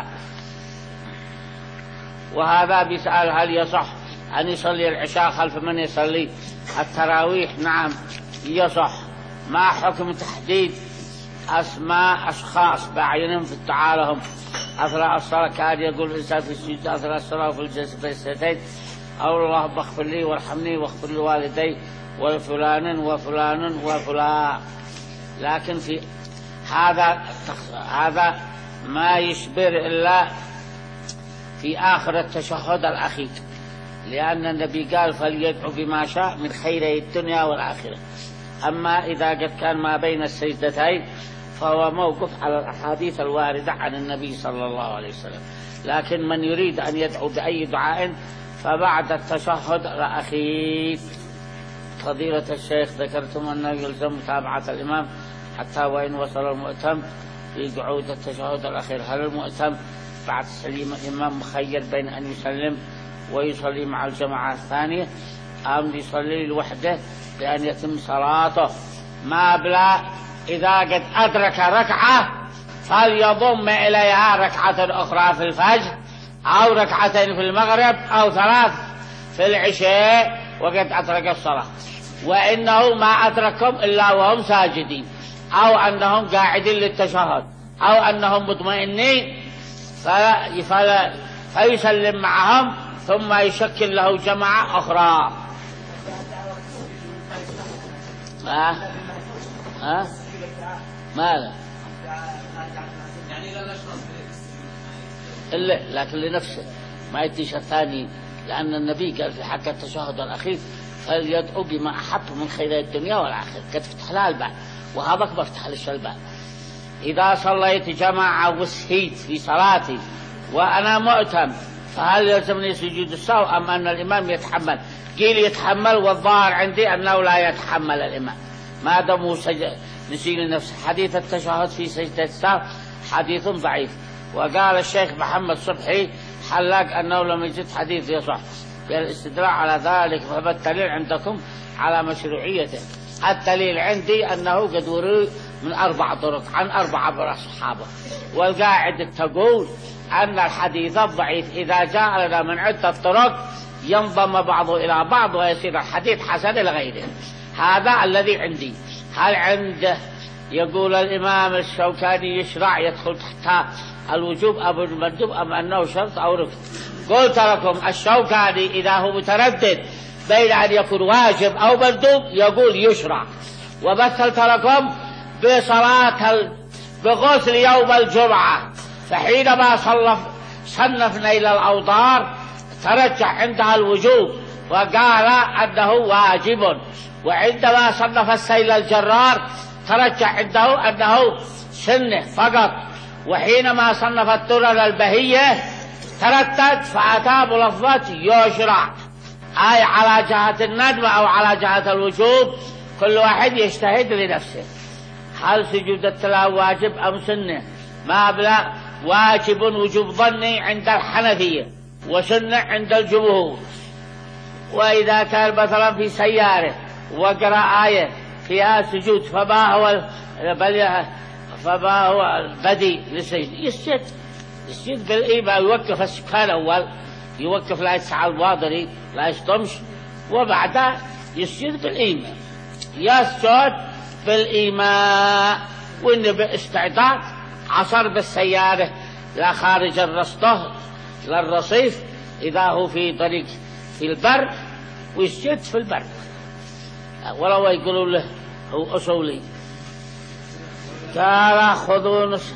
وهذا بيسأل هل يصح أن يصلي العشاء خلف من يصلي التراويح؟ نعم يصح، ما حكم تحديد أسماء أشخاص بعينهم في التعالهم أثناء الصلاة؟ كان يقول الإنسان في السجود أثناء الصلاة في الجلستين أو اللهم اغفر لي وارحمني واغفر لوالدي وفلان وفلان وفلان، لكن في هذا هذا ما يشبر إلا في آخر التشهد الأخير، لأن النبي قال فليدعو بما شاء من خيري الدنيا والآخرة. أما إذا قد كان ما بين السجدتين فهو موقف على الأحاديث الواردة عن النبي صلى الله عليه وسلم. لكن من يريد أن يدعو بأي دعاء فبعد التشهد الأخير. فضيلة الشيخ ذكرتم أنه يلزم متابعة الإمام حتى وإن وصل المؤتم في قعود التشهد الأخير. هل المؤتم بعد تسليم الإمام مخير بين أن يسلم ويصلي مع الجماعة الثانية أم يصلي لوحده بأن يتم صلاته؟ ما بلا إذا قد أدرك ركعة فليضم إليها ركعة أخرى في الفجر أو ركعتين في المغرب أو ثلاث في العشاء وقد أدرك الصلاة. وإنه ما أدركهم إلا وهم ساجدين أو أنهم قاعدين للتشهد أو أنهم مطمئنين فلا فلا فيسلم معهم ثم يشكل له جماعة أخرى. ها ها ماذا؟ إلا لكن لنفسه ما يديش الثاني، لأن النبي قال في حق التشهد الأخير فليدعو بما أحب من خير الدنيا والآخرة، قد فتح لها الباب وهذا أكبر فتح لها الباب. إذا صليت جماعة وسهيت في صلاتي وأنا مؤتم فهل يلزمني سجود السهو أم أن الإمام يتحمل؟ قيل يتحمل، والظاهر عندي أنه لا يتحمل الإمام ما دام نسي لنفسه. حديث التشهد في سجدة السهو حديث ضعيف، وقال الشيخ محمد صبحي حلاق أنه لم يجد حديث يصح بالاستدلال على ذلك، فبالدليل عندكم على مشروعيته. الدليل عندي أنه قد ورد من أربع طرق عن أربعة من الصحابة، والقاعدة تقول أن الحديث الضعيف إذا جاء لنا من عدة طرق ينضم بعضه إلى بعض ويصير الحديث حسن لغيره. هذا الذي عندي. هل عنده يقول الإمام الشوكاني يشرع يدخل تحت الوجوب أو المندوب أم أنه شرط أو ركن؟ قلت لكم الشوكاني إذا هو متردد بين أن يكون واجب أو مندوب يقول يشرع. ومثلت لكم بصلاة بغسل يوم الجمعة، فحينما صلف صنف نيل الأوطار ترجح عندها الوجوب وقال أنه واجب، وعندما صنف السيل الجرار ترجح عنده أنه سنة فقط، وحينما صنف الدرر البهية تردد فأتى بلفظة يشرع، أي على جهة الندب أو على جهة الوجوب، كل واحد يجتهد لنفسه. هل سجود التلاوة واجب أم سنة؟ ما بلا واجب وجوب ظني عند الحنفية وسنة عند الجمهور. وإذا كان مثلا في سيارة وقرأ آية فيها سجود فما هو بل فما هو البدي للسجد؟ يسجد يسجد بالإيمان، يوقف السكان أول، يوقف لا يتسعى الواضري لا يشطمش، وبعدها يسجد بالإيمان، يسجد بالإيمان. وإن باستعداد عصر بالسيارة لا خارج الرصده للرصيف إذا هو في طريق في البر ويسجد في البر، ولو يقولوا له هو أصولي. قال خذوا نصف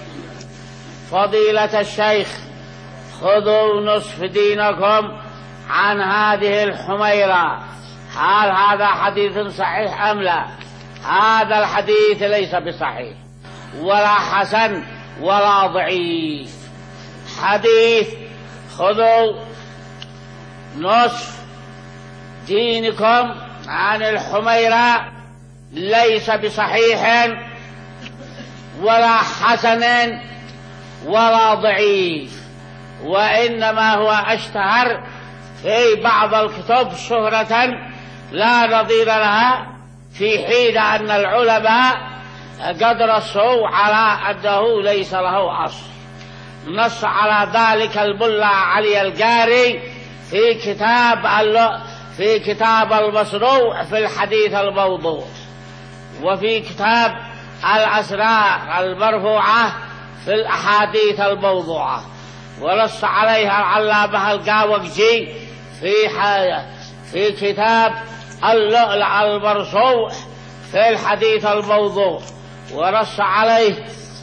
فضيلة الشيخ خذوا نصف دينكم عن هذه الحميرة، هل هذا حديث صحيح أم لا؟ هذا الحديث ليس بصحيح ولا حسن ولا ضعيف. حديث خذوا نصف دينكم عن الحميرة ليس بصحيح ولا حسن ولا ضعيف، وإنما هو اشتهر في بعض الكتب شهرة لا نظير لها، في حين أن العلماء قد نصوا على أنه ليس له أصل. نص على ذلك الملا علي القاري في كتاب في كتاب المصنوع في الحديث الموضوع، وفي كتاب الأسرار المرفوعة في الأحاديث الموضوعة. ونص عليها العلامة القاوقجي في في كتاب اللؤلؤ المرصوع في الحديث الموضوع. ونص عليه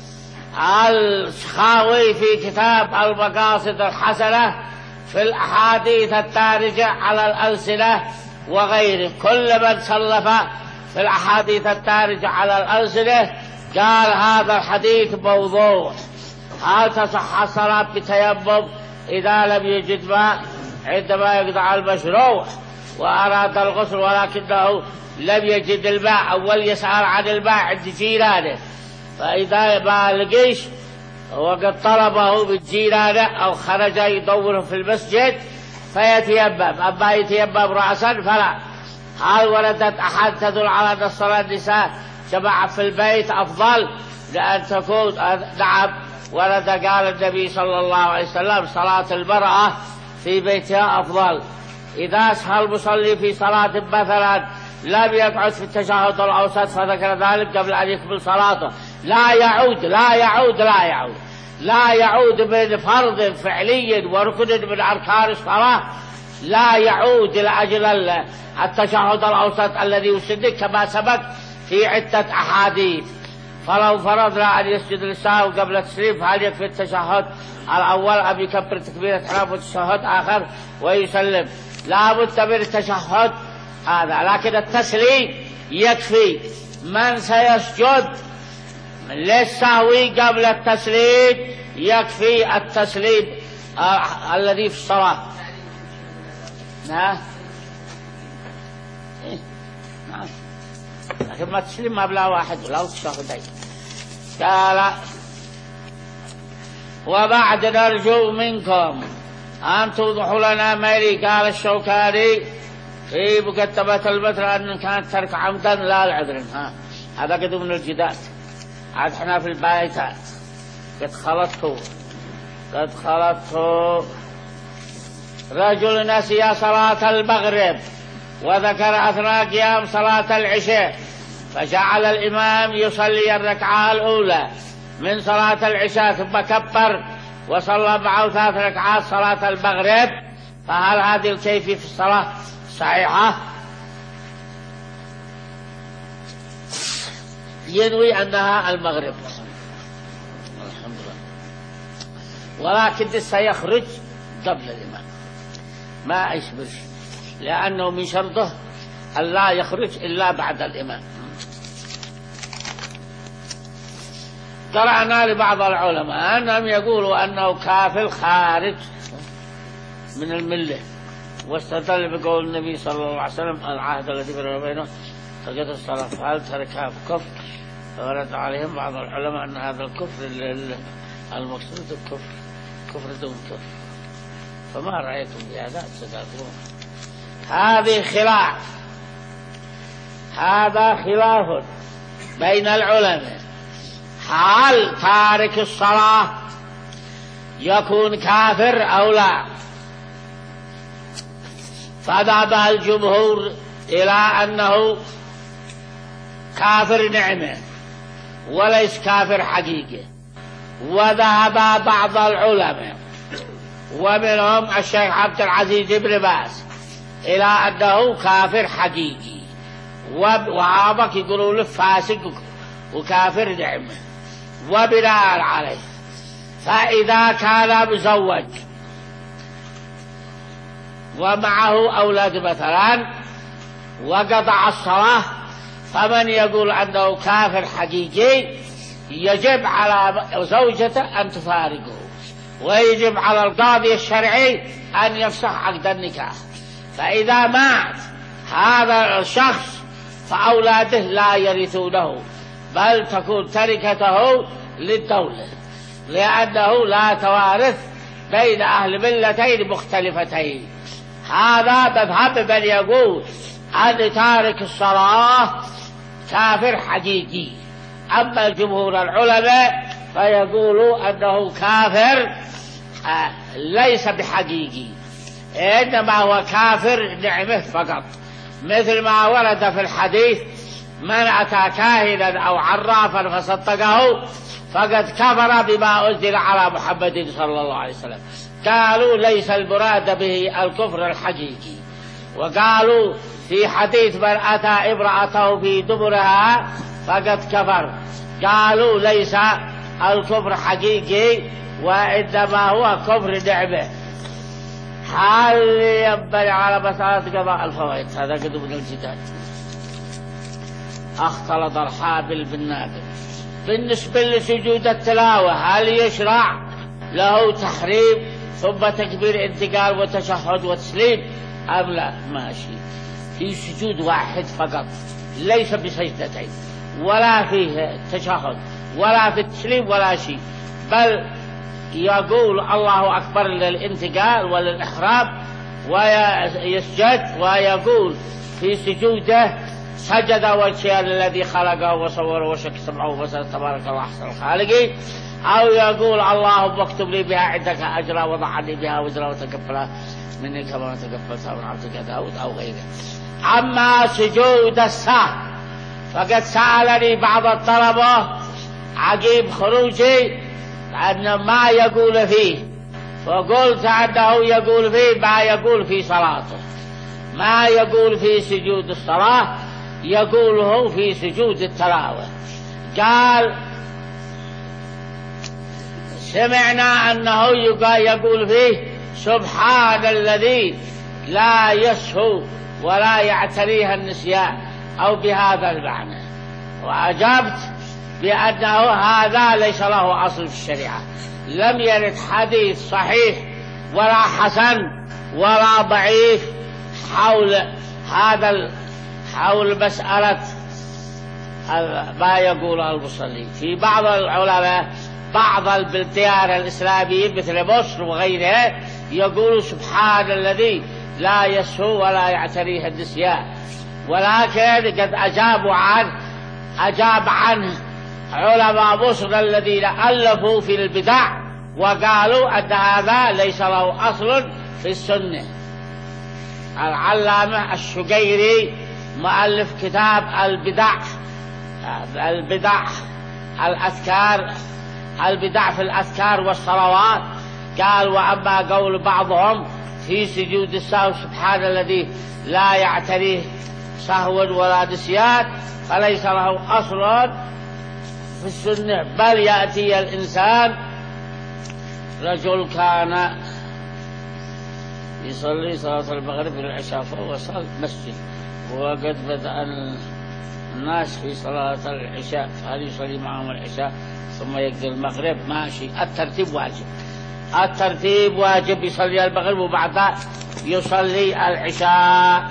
السخاوي في كتاب المقاصد الحسنة في الأحاديث الدارجة على الألسنة وغيره. كل من صنف في الأحاديث الدارجة على الألسنة قال هذا الحديث موضوع. هل تصح الصلاة بتيمم إذا لم يجد ماء عندما يقطع المشروع وأراد الغسل ولكنه لم يجد الماء، أول يسأل عن الماء عند جيرانه، فإذا ما لقيش وقد طلبه من جيرانه أو خرج يدوره في المسجد فيتيمم. أما يتيمم رأسا فلا. هل وردت أحد تدل على أن الصلاة النساء جماعة في البيت أفضل لأن تكون؟ نعم ورد، قال النبي صلى الله عليه وسلم صلاة المرأة في بيتها أفضل. إذا أسهى المصلي في صلاة مثلا لم يقعد في التشهد الأوسط فذكر ذلك قبل أن يكمل صلاته، لا يعود لا يعود لا يعود لا يعود من فرض فعلي وركن من أركان الصلاة، لا يعود لأجل التشهد الأوسط الذي يسند كما سبق في عدة أحاديث. فلو فرضنا أن يسجد للسهو قبل التسليم هل يكفي التشهد الأول أم يكبر تكبيرة إحرام وتشهد آخر ويسلم؟ لا بد من التشهد هذا، لكن التسليم يكفي. من سيسجد للسهو قبل التسليم يكفي التسليم آه الذي في الصلاة. نعم نعم، لكن ما تسلم ما بلا واحد ولو تشهدين. قال وبعد نرجو منكم أن توضحوا لنا ميري. قال الشوكاني في مقدمة المتر أن كانت ترك عمدا لا العذر. ها هذا قد من الجدات عاد احنا في البيتات قد خلطته قد خلطته رجل نسي صلاة المغرب وذكر أثناء قيام صلاة العشاء، فجعل الإمام يصلي الركعة الأولى من صلاة العشاء ثم كبر وصلى معه ثلاث ركعات صلاة المغرب، فهل هذه الكيفية في الصلاة صحيحة؟ ينوي أنها المغرب الحمد لله، ولكن سيخرج قبل الإمام ما يشبه، لأنه من شرطه أن لا يخرج إلا بعد الإمام. قرأنا لبعض العلماء أنهم يقولوا أنه كافر خارج من الملة، واستدل بقول النبي صلى الله عليه وسلم العهد الذي بيننا وبينه فقد الصلاة فهل تركها بكفر؟ فورد عليهم بعض العلماء أن هذا الكفر المقصود الكفر كفر دون كفر. فما رأيتم بهذا تدافعون؟ هذه خلاف هذا خلاف بين العلماء، هل تارك الصلاة يكون كافر أو لا؟ فذهب الجمهور إلى أنه كافر نعمة وليس كافر حقيقي، وذهب بعض العلماء ومنهم الشيخ عبد العزيز بن باز إلى أنه كافر حقيقي، وعابك يقولوا له فاسق وكافر نعمة. وبناء عليه فإذا كان مزوج ومعه أولاد مثلا وقطع الصلاة، فمن يقول أنه كافر حقيقي يجب على زوجته أن تفارقه، ويجب على القاضي الشرعي أن يفسخ عقد النكاح. فإذا مات هذا الشخص فأولاده لا يرثونه، بل تكون تركته للدولة، لأنه لا توارث بين أهل ملتين مختلفتين. هذا مذهب من يقول أن تارك الصلاة كافر حقيقي. أما جمهور العلماء فيقولوا أنه كافر ليس بحقيقي، إنما هو كافر نعمه فقط، مثل ما ورد في الحديث: من أتى كاهنا أو عرافا فصدقه فقد كفر بما أنزل على محمد صلى الله عليه وسلم. قالوا ليس المراد به الكفر الحقيقي. وقالوا في حديث: من أتى امرأته في دبرها فقد كفر، قالوا ليس الكفر حقيقي وإنما هو كفر نعمه. هل ينبغي على مسألة قضاء الفوائد؟ هذا كتب من الجدال. اختلط الحابل بالنابل. بالنسبة لسجود التلاوة هل يشرع له تحريم ثم تكبير انتقال وتشهد وتسليم أم لا؟ ماشي، في سجود واحد فقط، ليس بسجدتين ولا فيه تشهد ولا في التسليم ولا شيء، بل يقول الله أكبر للانتقال وللإحرام ويسجد، ويقول في سجوده: سجد وجهه الذي خلقه وصوره وشق سمعه وبصره تبارك الله أحسن الخالقين. أو يقول: اللهم اكتب لي بها عندك أجرا وضع عني بها وزرا وتكفلها مني كما تكفلتها من عبدك داود أو غيره. أما سجود السهو فقد سألني بعض الطلبة عقيب خروجي أن ما يقول فيه، فقلت أنه يقول فيه ما يقول في صلاته، ما يقول في سجود الصلاة يقوله في سجود التلاوة. قال: سمعنا أنه يقول فيه: سبحان الذي لا يسهو ولا يعتريها النسيان، أو بهذا المعنى. وأجبت بأنه هذا ليس له أصل في الشريعة، لم يرد حديث صحيح ولا حسن ولا ضعيف حول هذا حول مسألة ما يقوله المصلي. في بعض العلماء بعض البلدان الإسلامية مثل مصر وغيرها يقول: سبحان الذي لا يسهو ولا يعتريه النسيان، ولكن قد أجابوا عنه أجاب عنه علماء مصر الذين ألفوا في البدع وقالوا أن هذا ليس له أصل في السنة. العلامة الشقيري مؤلف كتاب البدع البدع الأذكار البدع في الأذكار والصلوات قال: وأما قول بعضهم في سجود السهو: سبحان الذي لا يعتريه سهو ولا نسيان، فليس له أصل في السنة، بل يأتي الإنسان. رجل كان يصلي صلاة المغرب والعشاء فهو صلى مسجد، وقد بدأ الناس في صلاة العشاء، فهل يصلي معهم العشاء ثم يقضي المغرب؟ ماشي، الترتيب واجب، الترتيب واجب، يصلي المغرب وبعدها يصلي العشاء.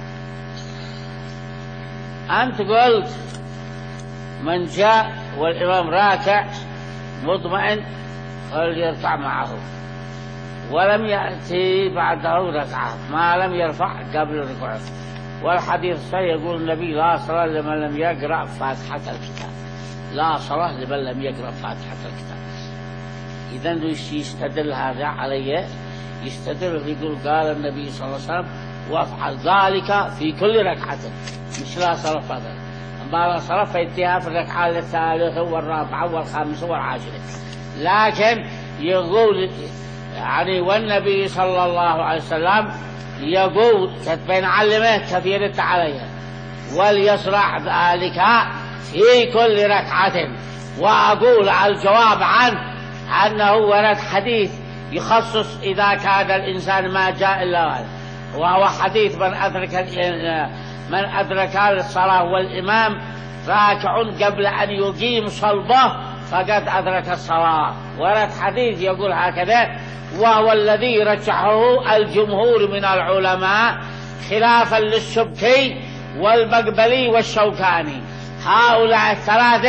أنت قلت: من جاء والإمام راكع مطمئن فليركع معه، ولم يأتي بعده ركعة ما لم يرفع قبل الركوع. والحديث الصحيح يقول النبي: لا صلاة لمن لم يقرأ فاتحة الكتاب، لا صلاة لمن لم يقرأ فاتحة الكتاب. إذن يستدل هذا عليه، يستدل يقول: قال النبي صلى الله عليه وسلم: وافعل ذلك في كل ركعة، مش لا صلاة فاتحة. أما لا صلاة فانتهى في الركعة الثالثة والرابعة والخامسة والعاشرة. لكن يقول يعني والنبي صلى الله عليه وسلم يقول: كتبين علمه كثير عليها، وليشرع ذلك في كل ركعة. وأقول على الجواب عنه أنه ورد حديث يخصص إذا كان الإنسان ما جاء إلا هذا، وهو حديث: من أدرك من أدرك الصلاة والإمام راكع قبل أن يقيم صلبه فقد أدرك الصلاة. ورد حديث يقول هكذا، وهو الذي رجحه الجمهور من العلماء خلافا للسبكي والمقبلي والشوكاني. هؤلاء الثلاثة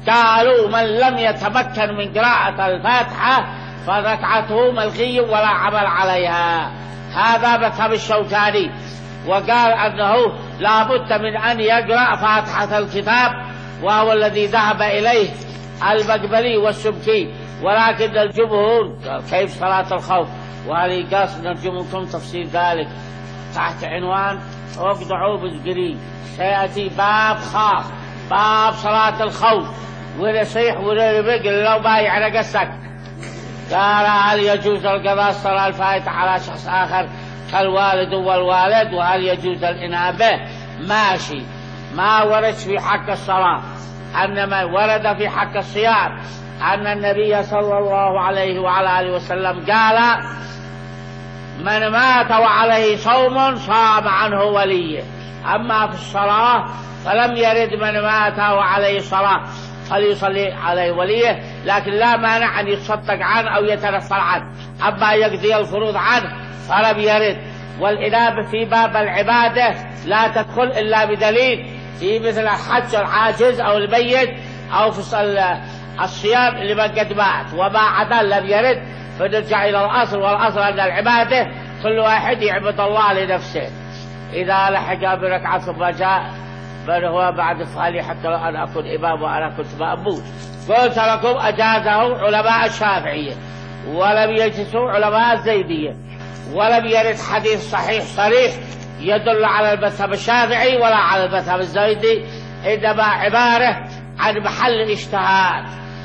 قالوا من لم يتمكن من قراءة الفاتحة فركعته ملغي ولا عمل عليها. هذا مذهب الشوكاني، وقال أنه لا بد من أن يقرأ فاتحة الكتاب، وهو الذي ذهب إليه المقبلي والسبكي. ولكن الجمهور كيف صلاة الخوف، وهل قاس نرجو منكم تفسير ذلك تحت عنوان اقطعوا بالقريب. سيأتي باب خاص، باب صلاة الخوف، ولا صيح ولا ربق لو بايع رقصك. قال هل يجوز القضاء الصلاة الفائتة على شخص آخر كالوالد والوالد، وهل يجوز الإنابة؟ ماشي. ما ورد في حق الصلاة، أنما ورد في حق الصيام أن النبي صلى الله عليه وعلى آله وسلم قال من مات وعليه صوم صام عنه وليه. أما في الصلاة فلم يرد من مات وعليه صلاة فليصلي عليه وليه، لكن لا مانع أن يتصدق عنه أو يتنفل عنه. أما يقضي الفروض عنه فلم يرد. والإنابة في باب العبادة لا تدخل إلا بدليل، في مثل الحج العاجز أو الميت، أو في الصيام اللي من قد مات. وما عدا لم يرد، فنرجع إلى الأصل، والأصل أن العبادة كل واحد يعبد الله لنفسه. إذا لحق بركعة ثم جاء بل هو بعد فالي حتى لو أنا أكون إمام وأنا كنت مأمون. قلت لكم أجازه علماء الشافعية، ولم يجلسوا علماء الزيدية، ولم يرد حديث صحيح صريح يدل على المذهب الشافعي ولا على المذهب الزيدي، إنما عبارة عن محل اجتهاد.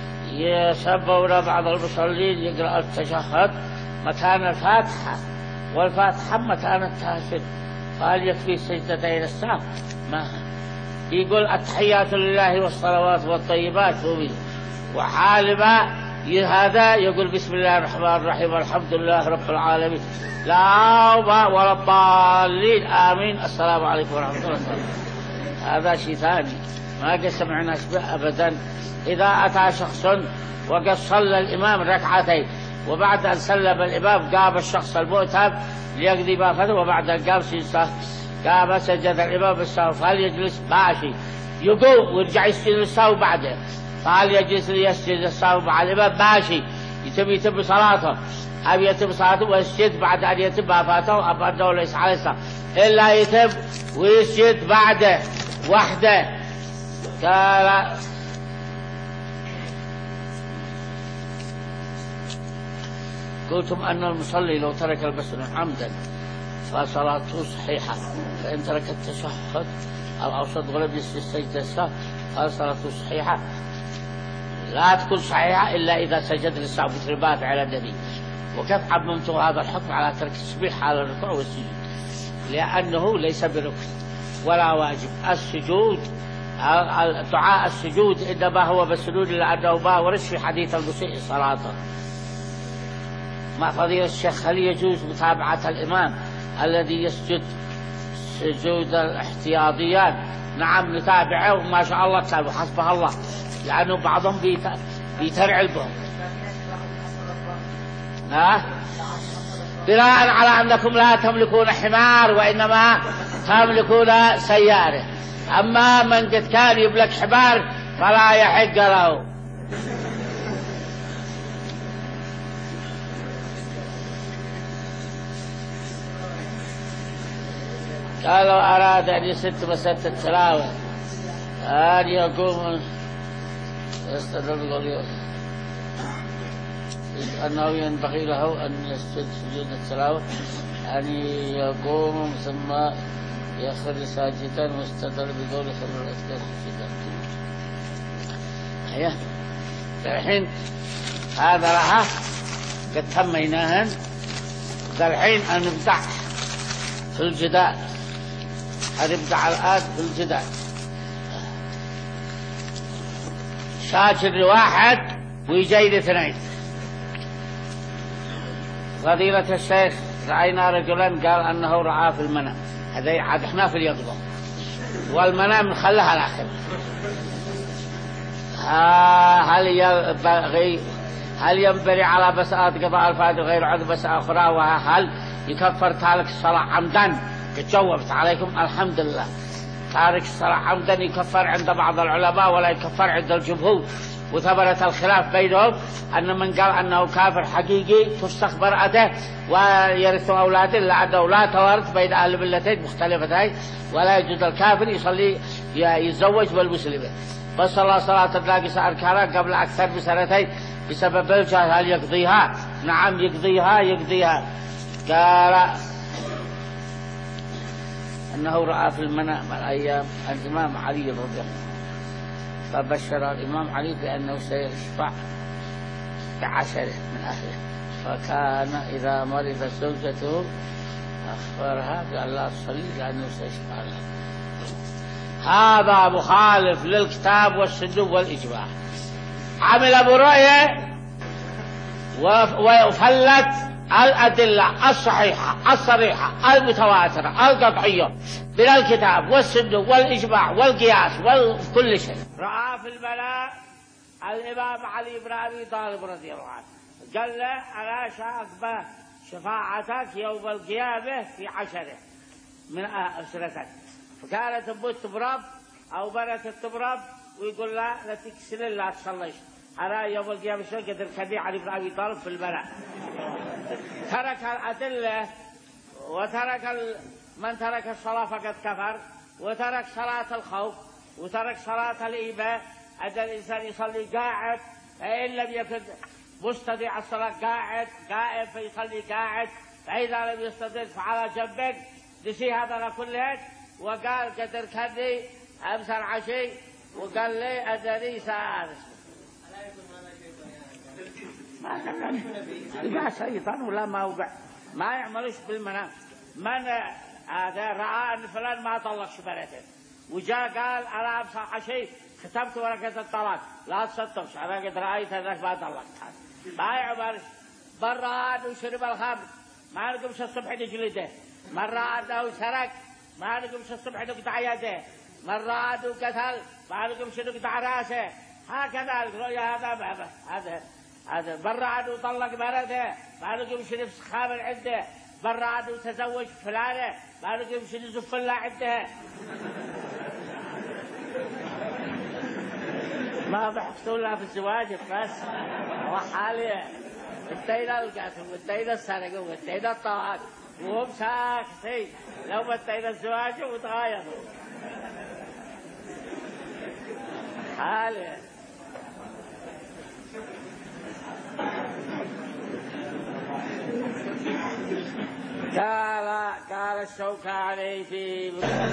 يسبون بعض المصلين يقرأ التشهد مكان الفاتحة، والفاتحة مكان التهجد، قال يكفي سجدتين السهو. ما يقول التحيات لله والصلوات والطيبات وحال ما هذا يقول بسم الله الرحمن الرحيم الحمد لله رب العالمين لا ولا الضالين آمين السلام عليكم ورحمة الله وبركاته. هذا شيء ثاني ما قد سمعنا به أبدا. إذا أتى شخص وقد صلى الإمام ركعتين وبعد أن سلم الإمام قام الشخص المؤتم ليقضي ما فات، وبعد أن قام قام سجد الإمام بالسهو، فهل يجلس؟ ماشي. يقوم ويرجع يسجد السهو بعده، فهل يجلس ليسجد السهو مع الإمام؟ ماشي. يتم يتم صلاته، أم يتم صلاته ويسجد بعد أن يتم ما فاته، أم أنه ليس عليه الصلاة إلا يتم ويسجد بعده وحده. قال قلتم أن المصلي لو ترك البسملة عمدا فصلاته صحيحة، فإن ترك التشهد الأوسط ولم يسجد السجدة السهو فصلاته صحيحة. لا تكون صحيحة إلا إذا سجد للسهو مثل ما فعل النبي. وكيف عممت هذا الحكم على ترك التسبيح على الركوع والسجود؟ لأنه ليس بركن ولا واجب. السجود دعاء السجود إنما هو مسنون، لأنه ما ورد في حديث المسيء صلاته. مع فضيلة الشيخ هل يجوز متابعة الإمام الذي يسجد سجود الاحتياطيات؟ نعم نتابعه وما شاء الله كتابه حسبه الله، لأنه بعضهم بيترعل بهم. ها؟ بناء على أنكم لا تملكون حمار وإنما تملكون سيارة. أما من قد كان يملك حمار فلا يحق له. قالوا أراد أن يسد مسد التلاوة أن يقوم يستدل أنه ينبغي له أن يسجد سجود التلاوة، أن يقوم ثم يخر ساجدا واستدل بقول خر الأسكار سجدا. هيا الحين هذا لها قد تميناهن. الحين أن نبدأ في الجدال، هنبدأ الآن في الجدال. شاكر لواحد ويجي لاثنين. فضيلة الشيخ رأينا رجلا قال أنه رأى في المنام، هذا عاد احنا في اليقظة والمنام نخلها الآخر. هل ينبغي هل ينبغي على مسألة قضاء الفائدة غير عذر مسألة أخرى، وهل يكفر تارك الصلاة عمدا؟ جاوبت عليكم الحمد لله. تارك الصلاة عمدا يكفر عند بعض العلماء ولا يكفر عند الجمهور، وثبت الخلاف بينهم أن من قال أنه كافر حقيقي تفسخ برأته ويرث أولاده لأنه لا توارث بين أهل الملتين مختلفتين، ولا يجوز الكافر يصلي يتزوج بالمسلمين. فصلى صلاة الناقصة أركانها قبل أكثر بسنتين بسبب الجهل. هل يقضيها؟ نعم يقضيها يقضيها. قال أنه رأى في المنام الأيام الإمام علي رضي الله عنه، فبشر الإمام علي بأنه سيشفع بعشرة من أهله، فكان إذا مرضت زوجته أخبرها بأن لا تصلي لأنه سيشفع لها. هذا مخالف للكتاب والسنة والإجماع. عمل برؤية وفلت الأدلة الصحيحة الصريحة المتواترة القطعية من الكتاب والسنة والإجماع والقياس وكل شيء. رأى في المنام الإمام علي بن أبي طالب رضي الله عنه، قال له أنا شاكبه شفاعتك يوم القيامة في عشرة من أسرتك، فكانت تبوت تبرب أو بنت تبرب ويقول لا لا تكسل لا تصليش، أنا يوم القيامة شو قدر كذي علي بن أبي طالب في المنام. ترك الأدلة وترك ال... من ترك الصلاة فقد كفر، وترك صلاة الخوف، وترك صلاة الإيباء. أن الإنسان يصلي قاعد، فإن لم يكن مستطيع الصلاة قاعد قائم فيصلي قاعد، فإذا لم يستطيع فعلى جنبك. نسي هذا كله وقال قدر كذي أمس العشي وقال لي أدري سأرس ما شيطان ولا ما وقع ما يعملش بالمنام. من هذا رأى أن فلان ما طلق شبرته وجاء قال أنا أمس العشي ختمت ورقة الطلاق لا تصدقش أنا قد رأيت أنك ما طلقت، ما يعملش. مرة أنه شرب الخمر ما نقومش الصبح نجلده، مرة أنه سرق ما نقومش الصبح نقطع يده، مرة أنه قتل ما نقومش نقطع راسه. هكذا الرؤيا هذا هذا هذا. مرة أنه طلق مرته ما نقومش نفس خامر عنده، مرة أنه تزوج فلانة ما نقومش نزف الله عندها. ما بحثوا لها في الزواج بس وحاليا انتينا القتل وانتينا السرقة وانتينا الطلاق وهم ساكتين. لو انتينا الزواج وتغايروا حاليا. قال قال الشوكاني في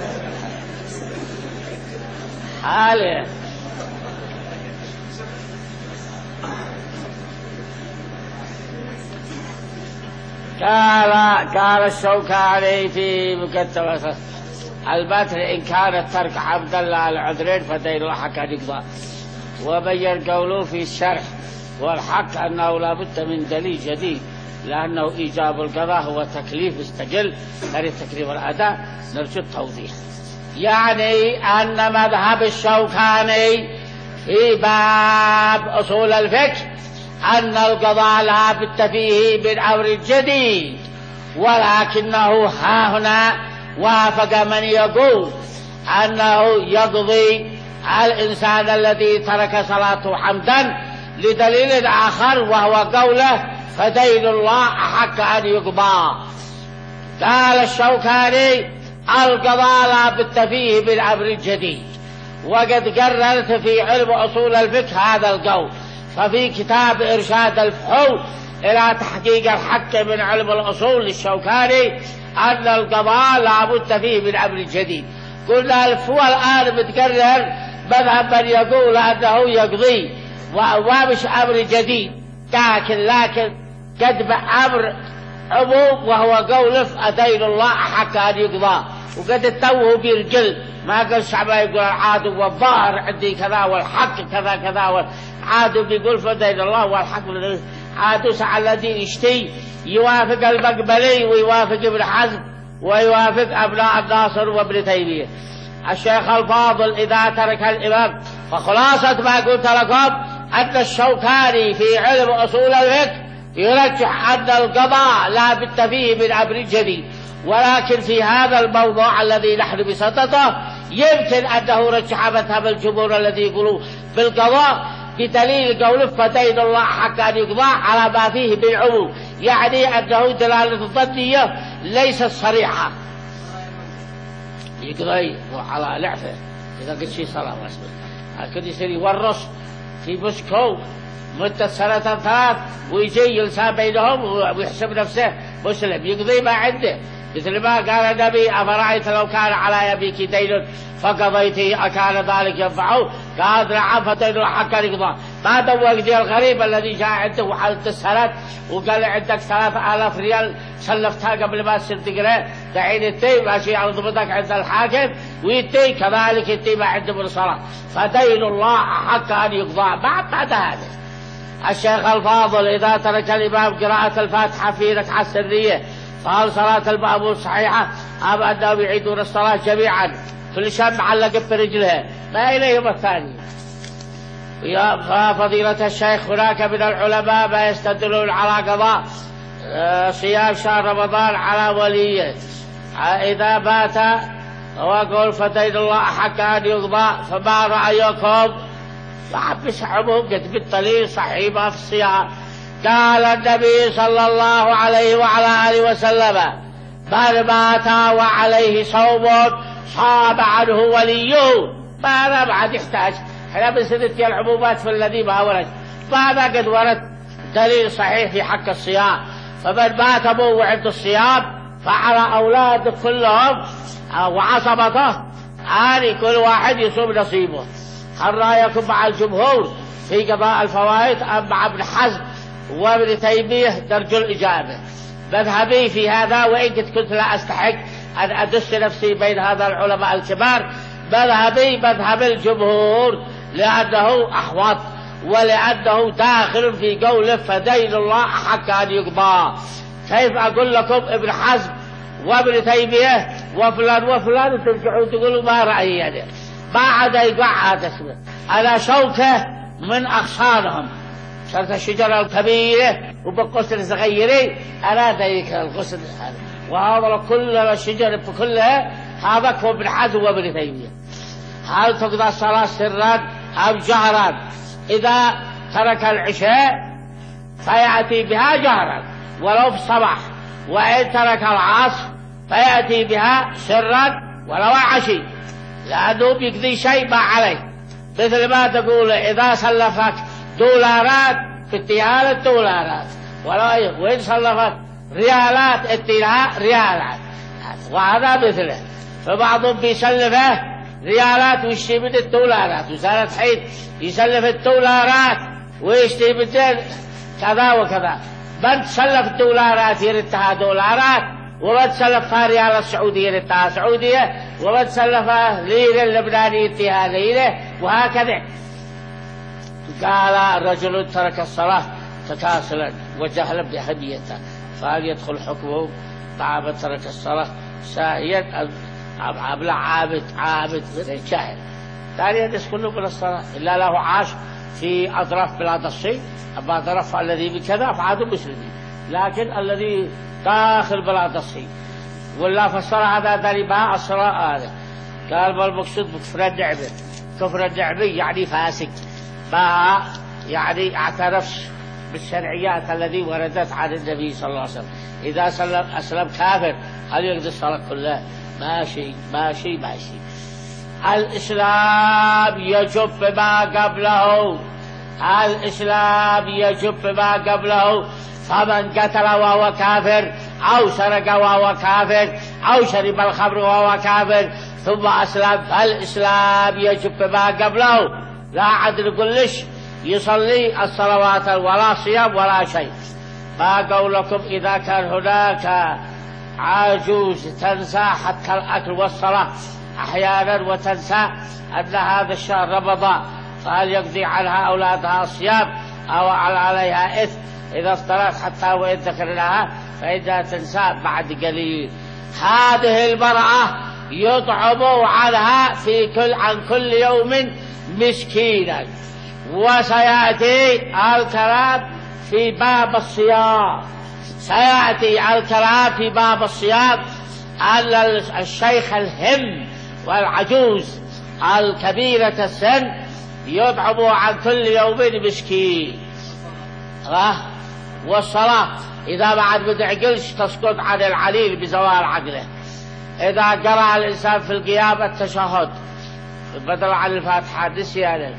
حاليا قال قال الشوكاني في مكتبة البتر إن كان الترك عبد الله العذرين فدين الله حق يقضى. وبين قوله في الشرح والحق أنه لا بد من دليل جديد، لأنه إيجاب القضاء هو تكليف استقل غير تكليف الأداء. نرجو التوضيح. يعني أن مذهب الشوكاني في باب أصول الفقه أن القضاء لا بد فيه من أمر جديد، ولكنه ها هنا وافق من يقول أنه يقضي الإنسان الذي ترك صلاته حمدا لدليل آخر وهو قوله فدين الله أحق أن يقضى. قال الشوكاني القضاء لا بد فيه من أمر جديد، وقد قررت في علم أصول الفقه هذا القول. ففي كتاب إرشاد الفحول إلى تحقيق الحق من علم الأصول للشوكاني أن القضاء لا بد فيه من أمر جديد. قلنا الفحول الآن متقرر مذهب من يقول أنه يقضي ومش أمر جديد، لكن لكن قد بأمر عموم وهو قول فدين الله أحق أن يقضى. وقد التوه بيرجل ما قال الشعب يقول العادو والظاهر عندي كذا والحق كذا كذا والعادو بيقول فدين الله والحق عادو سع الذي يشتي يوافق المقبلي ويوافق ابن حزم ويوافق أبناء الناصر وابن تيمية. الشيخ الفاضل إذا ترك الإمام فخلاصة ما قلت لكم أن الشوكاني في علم أصول الفقه يرجح أن القضاء لا بد فيه من أمر جديد، ولكن في هذا الموضوع الذي نحن بصدده يمكن أنه رجح مذهب الجمهور الذي يقولوا بالقضاء بدليل قوله فدين الله حق أن يقضى على ما فيه بالعموم، يعني أنه دلالة الظنية ليست صريحة. يقضي على لعفه إذا قلت شيء صلاة مسلم هكذا يصير يورص في مسكو مدة سنة ثلاث ويجي يلسى بينهم ويحسب نفسه مسلم يقضي ما عنده، مثل ما قال النبي أفرأيت لو كان على أبيك دين فقضيته أكان ذلك ينفعه؟ قال نعم فدين الله حق أن يقضى. ما دوقني الغريب الذي جاء عنده وحالة السند وقال عندك ثلاثة آلاف ريال سلفتها قبل ما تصير تقرأ تعين الدين ماشي على ضبطك عند الحاكم ويدي كذلك يدي ما عنده من الصلاة، فدين الله حق أن يقضى. بعد بعد هذا الشيخ الفاضل إذا ترك الإمام قراءة الفاتحة في ركعة سرية فهل صلاة المأموم صحيحة أم أنهم يعيدون الصلاة جميعا كل شيء معلق برجلها ما إليهم الثاني؟ ففضيلة الشيخ هناك من العلماء ما يستدلون على قضاء صيام شهر رمضان على وليه إذا مات وقل فدين الله حق أن يقضى، فما رأيكم؟ فحبس عمهم قد بالدليل صحيح ما في الصيام. قال النبي صلى الله عليه وعلى آله وسلم من مات وعليه صوم صام عنه وليه. ماذا بعد يحتاج؟ احنا بنسدد العمومات في الذي ما ورد، ماذا قد ورد دليل صحيح في حق الصيام. فمن مات ابوه وعنده الصيام فعلى اولاده كلهم وعصبته آني كل واحد يصوم نصيبه. هل رأيكم مع الجمهور في قضاء الفوائد أم مع ابن حزم وابن تيمية؟ درج الإجابة. مذهبي في هذا وإن كنت لا أستحق أن أدس نفسي بين هذا العلماء الكبار، مذهبي مذهب الجمهور لأنه أحوط ولأنه داخل في قوله فدين الله حق أن يقضى. كيف أقول لكم ابن حزم وابن تيمية وفلان وفلان وترجعون تقولوا ما رأيي يعني ما عاد يقع هذا اسمه على شوكة من أغصانهم صارت الشجرة الكبيرة وبقصر صغيرة أراد ذلك القصر هذا وهذا كل الشجر كلها هذا كو ابن حزم وابن تيمية. هل تقضى الصلاة سرا أم جهرا؟ إذا ترك العشاء فيأتي بها جهرا ولو في الصباح، وإن ترك العصر فيأتي بها سرا ولو عشي، لأنه بيقضي شيء ما عليه. مثل ما تقول إذا سلفك دولارات اديها الدولارات، ولو وإن سلفك ريالات اديها ريالات، وهذا مثله. فبعضهم بيسلفه ريالات ويشتري من الدولارات، وصارت حين يسلف الدولارات ويشتري من كذا وكذا. من تسلف الدولارات يردها دولارات، ومن تسلفها ريال السعودية يردها سعودية، ومن تسلفها ليرة اللبنانية يردها ليرة، وهكذا. قال رجل ترك الصلاة تكاسلا وجهلا بأهميتها فهل يدخل حكمه مع من ترك الصلاة ساهيا أم لا عابد عابد من الجهل؟ ثانيا الناس كله من الصلاة إلا له عاش في أطراف بلاد الصين، أما أطراف الذي بكذا فعادوا مسلمين، لكن الذي داخل بلاد الصين ولا فسر هذا ذلك الصلاة هذا قال ما المقصود بكفر النعمة؟ كفر النعمة يعني فاسق ما يعني اعترفش بالشرعيات الذي وردت عن النبي صلى الله عليه وسلم. إذا سلم أسلم كافر هل يقضي الصلاة كلها؟ ماشي ماشي ماشي. الإسلام يجب ما قبله، الإسلام يجب ما قبله. فمن قتل وهو كافر أو سرق وهو كافر أو شرب الخمر وهو كافر ثم أسلم فالإسلام يجب ما قبله، لا عاد نقولش يصلي الصلوات ولا صيام ولا شيء. ما قولكم إذا كان هناك عجوز تنسى حتى الأكل والصلاة أحيانا وتنسى أن هذا الشهر رمضان، فهل يقضي عنها أولادها الصيام أو عليها إثم إذا افترت حتى وإن ذكر لها فإذا تنسى بعد قليل؟ هذه المرأة يطعم عنها في كل عن كل يوم مسكينا، وسيأتي الكلام في باب الصيام، سيأتي الكلام في باب الصيام أن الشيخ الهم والعجوز الكبيرة السن يطعم عن كل يوم مسكين. والصلاة إذا بعد بدعقلش تسقط عن العليل بزوال عقله. إذا قرأ الإنسان في القيام التشهد بدل عن الفاتحة نسيانا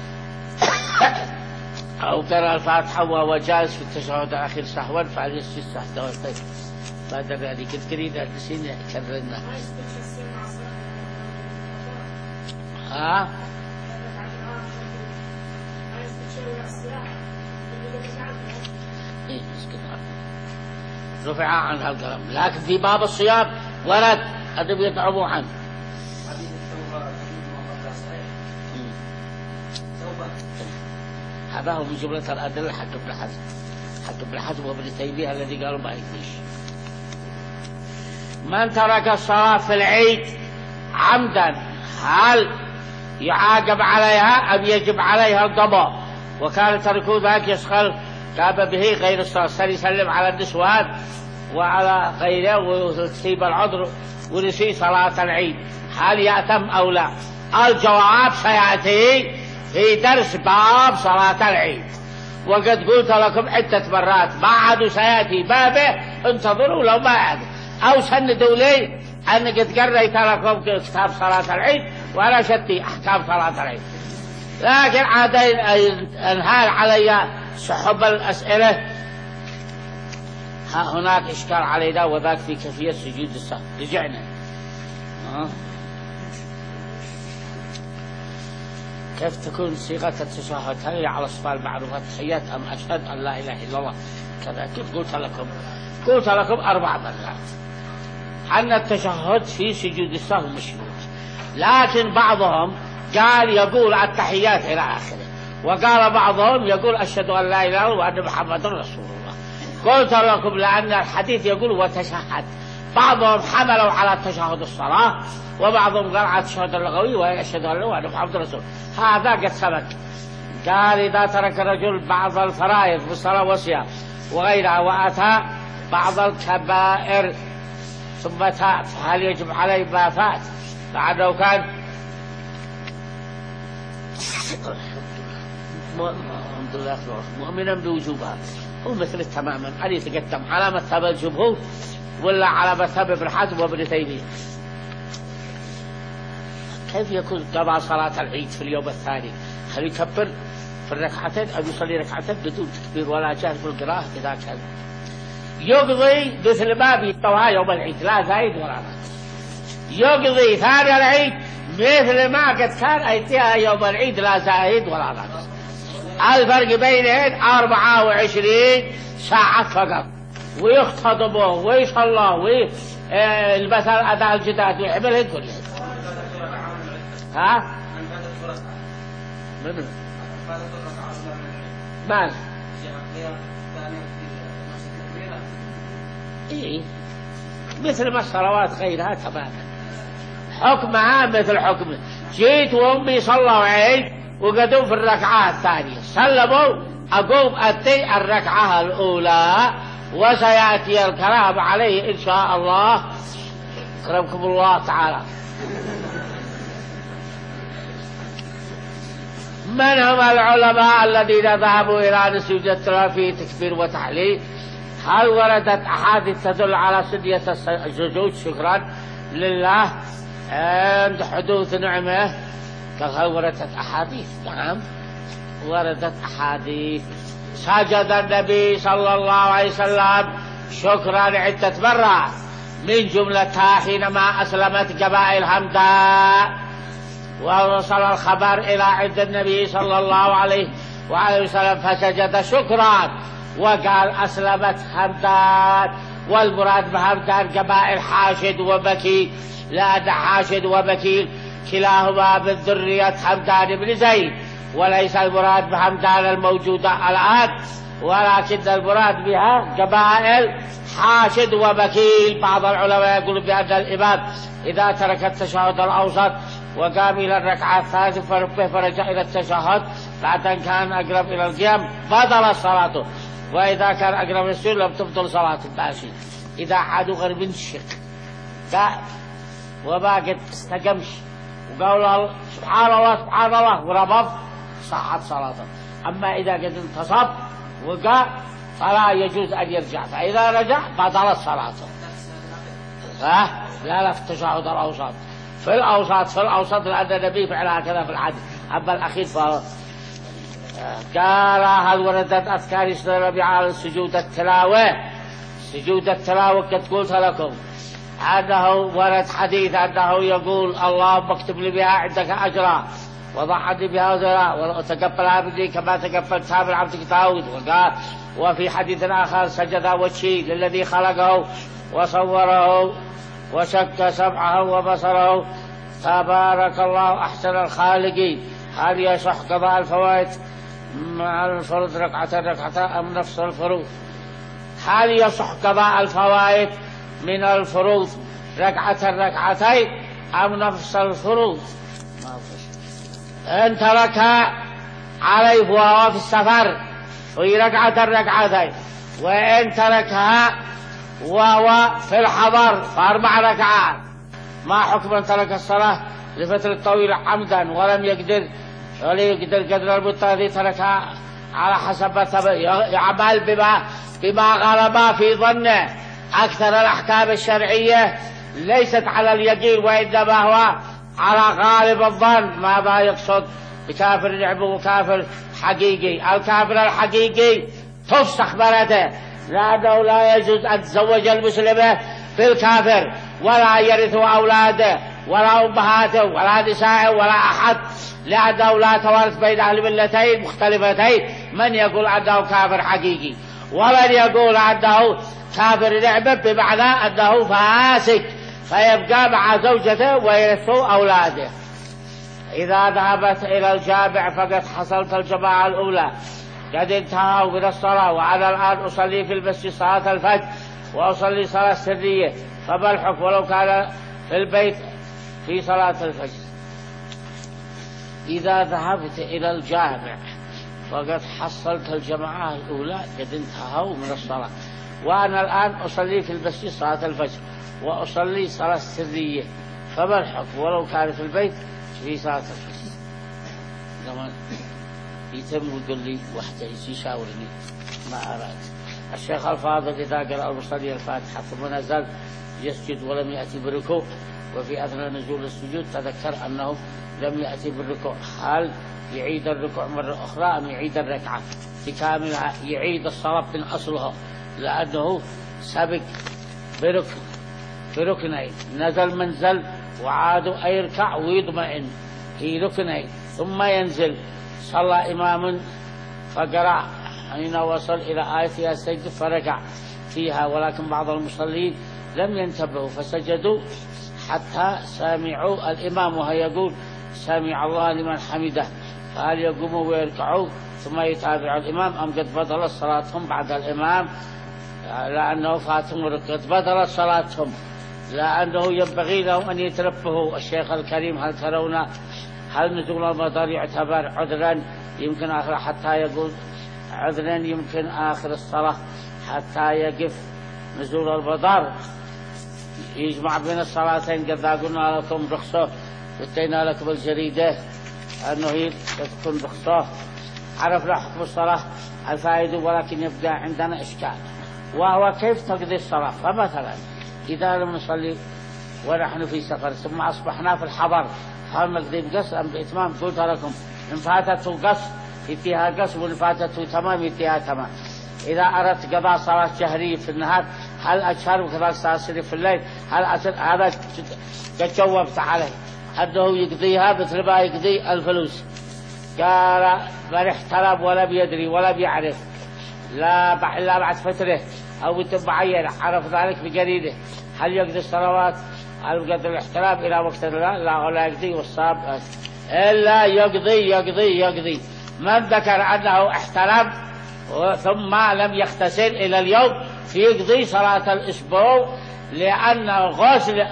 أو قرأ الفاتحة وهو جالس في التشهد الأخير سهوا فليسجد سهوا. بعد ذلك كنت تريد أن نسينا كررنا. ها رفع عنها القلم، لكن في باب الصيام ورد أنهم يطعموا عنه. هذا هو من جملة الأدلة حق ابن حزم حق ابن حزم وابن تيمية الذي قالوا ما يكفيش. من ترك الصلاة في العيد عمدا هل يعاقب عليها أم يجب عليها القضاء؟ وكان تركوا ذاك يسخر قام به غير الصلاة، يسلم على النسوان وعلى غيره ويسيب العذر ونسي صلاة العيد، هل يأتم أو لا؟ الجواب سيأتي في درس باب صلاة العيد، وقد قلت لكم عدة مرات ما عاد سيأتي بابه، انتظروا لو ما عاد أو سندوا لي أن قد قريت لكم كتاب صلاة العيد وأنا شتي أحكام صلاة العيد، لكن عاد انهال علي سحب الأسئلة. ها هناك إشكال علينا وذاك في كيفية سجود السهو. رجعنا أه؟ كيف تكون صيغة التشهد؟ هل هي على صفة المعروفة تحيات أم أشهد أن لا إله إلا الله كذا؟ كيف قلت لكم قلت لكم أربع مرات أن التشهد في سجود السهو مشروع، لكن بعضهم قال يقول التحيات إلى آخره، وقال بعضهم يقول أشهد أن لا إله إلا الله وأن محمد رسول الله. قلت لكم لأن الحديث يقول وتشهد، بعضهم حملوا على التشهد الصلاة وبعضهم قال على التشهد اللغوي وأشهد أن لا إله إلا الله وأن محمد رسول الله. هذا قد سبق. قال إذا ترك الرجل بعض الفرائض في الصلاة والصيام وغيرها وأتى بعض الكبائر ثم تاب هل يجب عليه ما فات بعد لو كان الحمد لله مؤمنا بوجوبها؟ هو مثل تماما أن يتقدم على مذهب الجمهور ولا على مذهب ابن حزم وابن تيمية. كيف يكون قضاء صلاة العيد في اليوم الثاني؟ هل يكبر في الركعتين أو يصلي ركعتين بدون تكبير ولا جهل في القراءة؟ إذا كان يقضي مثل ما بيقضيها يوم العيد لا زايد ولا ناقص، يقضي ثاني العيد مثل ما قد كان أيتها يوم العيد لا زايد ولا ناقص. الفرق بينهن أربعة وعشرين ساعة فقط، ويختطبوا ويصلوا ويلبس الأداء الجداد ويعملهن كلهن. ها؟ من؟ مال؟ إيه مثل ما الصلوات غيرها تماما، حكمها مثل حكمه. جيت وأمي صلوا عيد وقدوا في الركعة الثانية سلموا، أقوم أتي الركعة الأولى وسيأتي الكلام عليه إن شاء الله. أكرمكم الله تعالى. من هم العلماء الذين ذهبوا إلى نسيج في تكبير وتحليل؟ هل وردت أحاديث تدل على سدية السجود شكرا لله عند حدوث نعمه؟ هل وردت أحاديث؟ نعم وردت أحاديث. سجد النبي صلى الله عليه وسلم شكرا عدة مرات، من جملتها حينما أسلمت قبائل همدان ووصل الخبر إلى عند النبي صلى الله عليه وسلم فسجد شكرا وقال أسلمت همدان، والمراد بهمدان قبائل حاشد وبكيل، لأن حاشد وبكيل كلاهما من ذرية همدان بن زيد، وليس المراد بهمدان الموجودة الآن، ولكن المراد بها قبائل حاشد وبكيل. بعض العلماء يقول بأن الإمام إذا ترك التشهد الأوسط وقام إلى الركعة الثالثة فربه فرجع إلى التشهد بعد أن كان أقرب إلى القيام بطل صلاته، وإذا كان أقرب السجود لم تبطل صلاة الباشي إذا عادوا غير من الشق. وباقت استقمش وقال سبحان الله سبحان الله وربط صحت صلاته. أما إذا قد انتصب وقع فلا يجوز أن يرجع، فإذا رجع بطلت صلاته. ها لا لا في التشهد الأوسط، في الأوسط في الأوسط لأن النبي فعل هكذا في الحديث. أما الأخير فهو قال هل وردت أذكار النبي على سجود التلاوة؟ سجود التلاوة قد قلت لكم أنه ورد حديث أنه يقول اللهم اكتب لي بها عندك أجرا وضعني بها وزرا وتقبل عبدي كما تقبلتها من عبدك داود. وقال وفي حديث آخر سجد وجهي للذي خلقه وصوره وشك سمعه وبصره تبارك الله أحسن الخالقين. هل يصح قضاء الفوائد مع الفرض ركعة ركعة أم نفس الفروض؟ هل يصح قضاء الفوائد من الفروض ركعة ركعتين أم نفس الفروض؟ إن تركها عليه وهو في السفر في ركعة ركعتين، وإن تركها وهو في الحضر فأربع ركعات. ما حكم من ترك الصلاة لفترة طويلة عمدا ولم يقدر ولا يقدر قدر المدة التي تركها على حسب يعمل بما بما غلب في ظنه. أكثر الأحكام الشرعية ليست على اليقين وإنما هو على غالب الظن. ماذا يقصد بكافر لعبه وكافر حقيقي؟ الكافر الحقيقي تفسخ بلده، لأنه لا يجوز أن تزوج المسلمة بالكافر ولا يرث أولاده ولا أمهاته ولا نساءه ولا أحد، لأنه لا توارث بين أهل ملتين مختلفتين، من يقول أنه كافر حقيقي ومن يقول أنه كافر لعبه بمعنى أنه فاسق فيبقى مع زوجته ويرث أولاده. إذا ذهبت إلى الجامع فقد حصلت الجماعة الأولى قد انتهوا من الصلاة وأنا الآن أصلي في المسجد صلاة الفجر وأصلي صلاة سرية، فما الحكم ولو كان في البيت في صلاة الفجر؟ إذا ذهبت إلى الجامع فقد حصلت الجماعة الأولى قد انتهوا من الصلاة وأنا الآن أصلي في المسجد صلاة الفجر وأصلي صلاة سرية، فما الحكم ولو كان في البيت في صلاة الفجر؟ زمان يتم ويقول لي وحده يشاورني ما أراد. الشيخ الفاضل إذا قرأ المصلي الفاتحة ثم نزل يسجد ولم يأتي بركوع وفي أثناء نزول السجود تذكر أنه لم يأتي بالركوع، هل يعيد الركوع مرة أخرى أم يعيد الركعة بكاملها؟ يعيد الصلاة من أصلها لأنه سبق بركن بركنين، نزل منزل وعادوا أي يركع ويطمئن في ركنين ثم ينزل. صلى إمام فقرأ حين وصل إلى آية فيها السجد فركع فيها، ولكن بعض المصلين لم ينتبهوا فسجدوا حتى سمعوا الإمام وهو يقول سمع الله لمن حمده، فهل يقوموا ويركعوا ثم يتابع الإمام أم قد بدلت صلاتهم بعد الإمام لأنه فاتهم قد بدلت صلاتهم؟ لأنه ينبغي لهم أن يتنبهوا. الشيخ الكريم هل ترون هل نزول المطر يعتبر عذرا يمكن آخر حتى يقول عذرا يمكن آخر الصلاة حتى يقف نزول المطر يجمع بين الصلاتين؟ قد قلنا لكم رخصة واتينا لكم الجريدة أنه هي تكون رخصة. عرفنا حكم الصلاة الفائدة، ولكن يبقى عندنا إشكال وهو كيف تقضي الصلاة. فمثلا إذا لم نصلي ونحن في سفر ثم أصبحنا في الحضر هل نقضي بقصر أم بإتمام؟ قلت لكم إن فاتته قصر يتيها قصر وإن فاتته تمام يتيها تمام. إذا أردت قضاء صلاة جهرية في النهار هل أجهر وكذلك صلاة سرية في الليل هل أجهر؟ هذا قد جاوبت عليه أنه يقضيها مثل ما يقضي الفلوس. قال من احترم ولم يدري ولم يعرف لا إلا بعد فترة أو بنت معينة عرف ذلك بجريده هل يقضي الصلوات هل يقضي الاحترام إلى وقت لا لا ولا يقضي والصاب إلا يقضي يقضي يقضي. من ذكر أنه احترم ثم لم يغتسل إلى اليوم فيقضي صلاة الأسبوع، لأن الغسل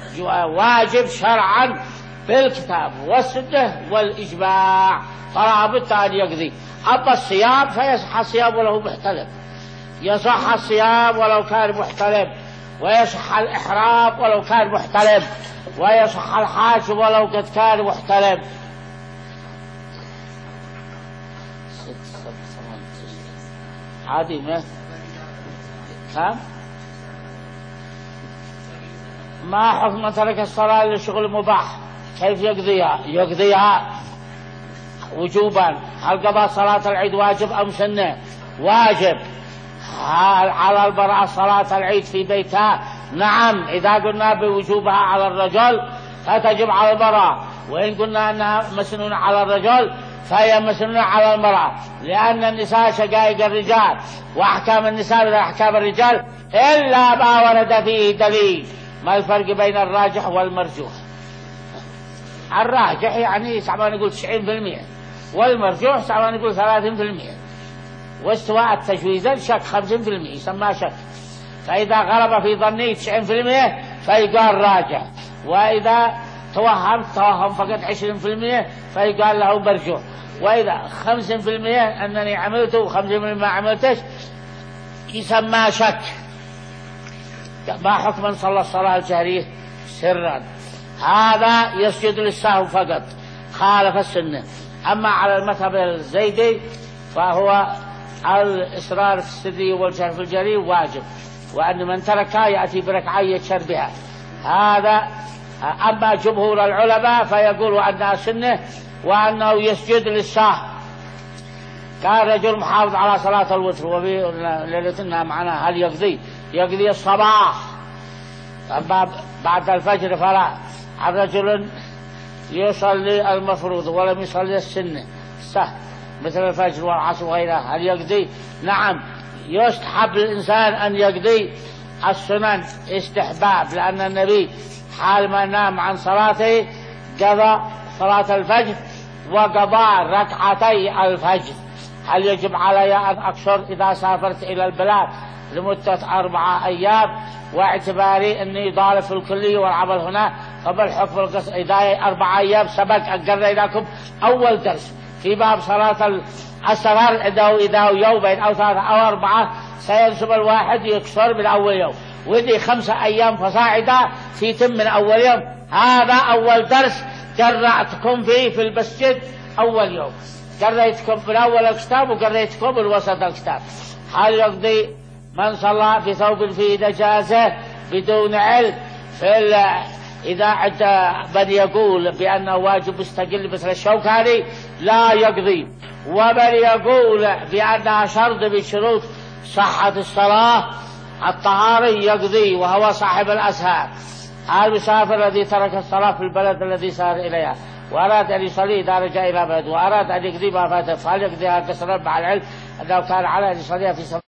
واجب شرعا بالكتاب والسنة والإجماع، فلا بد أن يقضي. أما الصيام فيصح الصيام ولو محتلم، يصح الصيام ولو كان محتلم ويصح الإحرام ولو كان محتلم، ويصح الحاج ولو قد كان محتلم. عادي ما كم ما حكم من ترك الصلاة لشغل مباح كيف يقضيها؟ يقضيها وجوبا. هل قضاء صلاة العيد واجب أم سنة؟ واجب. هل على المرأة صلاة العيد في بيتها؟ نعم. إذا قلنا بوجوبها على الرجل فتجب على المرأة، وإن قلنا أنها مسنونة على الرجل فهي مسنونة على المرأة، لأن النساء شقائق الرجال، وأحكام النساء مثل أحكام الرجال إلا ما ورد فيه دليل. ما الفرق بين الراجح والمرجوح؟ الراجح يعني سعبان يقول تسعين في المئة، والمرجوح سعبان يقول ثلاثين في المئة، واستواء التجويزا شك خمسين في المئة يسمى شك. فإذا غلب في ظني تسعين في المئة فيقال راجح، وإذا توهم توهم فقط عشرين في المئة فيقال له مرجوح، وإذا خمسين في المئة أنني عملته وخمسين في المئة ما عملتش يسمى شك. ما حكم من صلى الصلاة الجهرية سرا؟ هذا يسجد للسهو فقط، خالف السنة. أما على المذهب الزيدي فهو الإصرار في السري والجهر في الجهري واجب، وأن من تركها يأتي بركعة يتشر بها. هذا. أما جمهور العلماء فيقولوا أنها سنة وأنه يسجد للسهو. كان رجل محافظ على صلاة الوتر وفي ليلتنا معناها هل يقضي؟ يقضي الصباح، أما بعد الفجر فلا. الرجل يصلي المفروض ولم يصلي السنة سهل مثل الفجر والعصر وغيرها، هل يقضي؟ نعم. يستحب للإنسان أن يقضي السنن استحباب، لأن النبي حال ما نام عن صلاته قضى صلاة الفجر وقضى ركعتي الفجر. هل يجب علي أن أقصر إذا سافرت إلى البلاد لمدة أربعة أيام واعتباري أني ضالف في الكلية والعمل هنا؟ قبل حكم القصر إذا أربعة أيام سبق أقرر لكم أول درس في باب صلاة السفر، إذا إذا يومين أو ثلاثة أو أربعة سينسب الواحد يكسر من أول يوم، ودي خمسة أيام فصاعدة في تم من أول يوم. هذا أول درس قرأتكم فيه في المسجد أول يوم، قريتكم من أول الكتاب وقريتكم من وسط الكتاب. هل يقضي من صلى في ثوب فيه نجاسة بدون علم؟ في إذا عد من يقول بأنه واجب مستقل مثل الشوكاني لا يقضي، ومن يقول بأنها شرط بشروط صحة الصلاة الطهاري يقضي، وهو صاحب الأسهاب. المسافر الذي ترك الصلاة في البلد الذي سار إليها وأراد أن يصلي إذا رجع إلى بلد وأراد أن يقضي ما فاته، فهل يقضيها كسرا مع العلم أنه كان على أن يصليها في سفر؟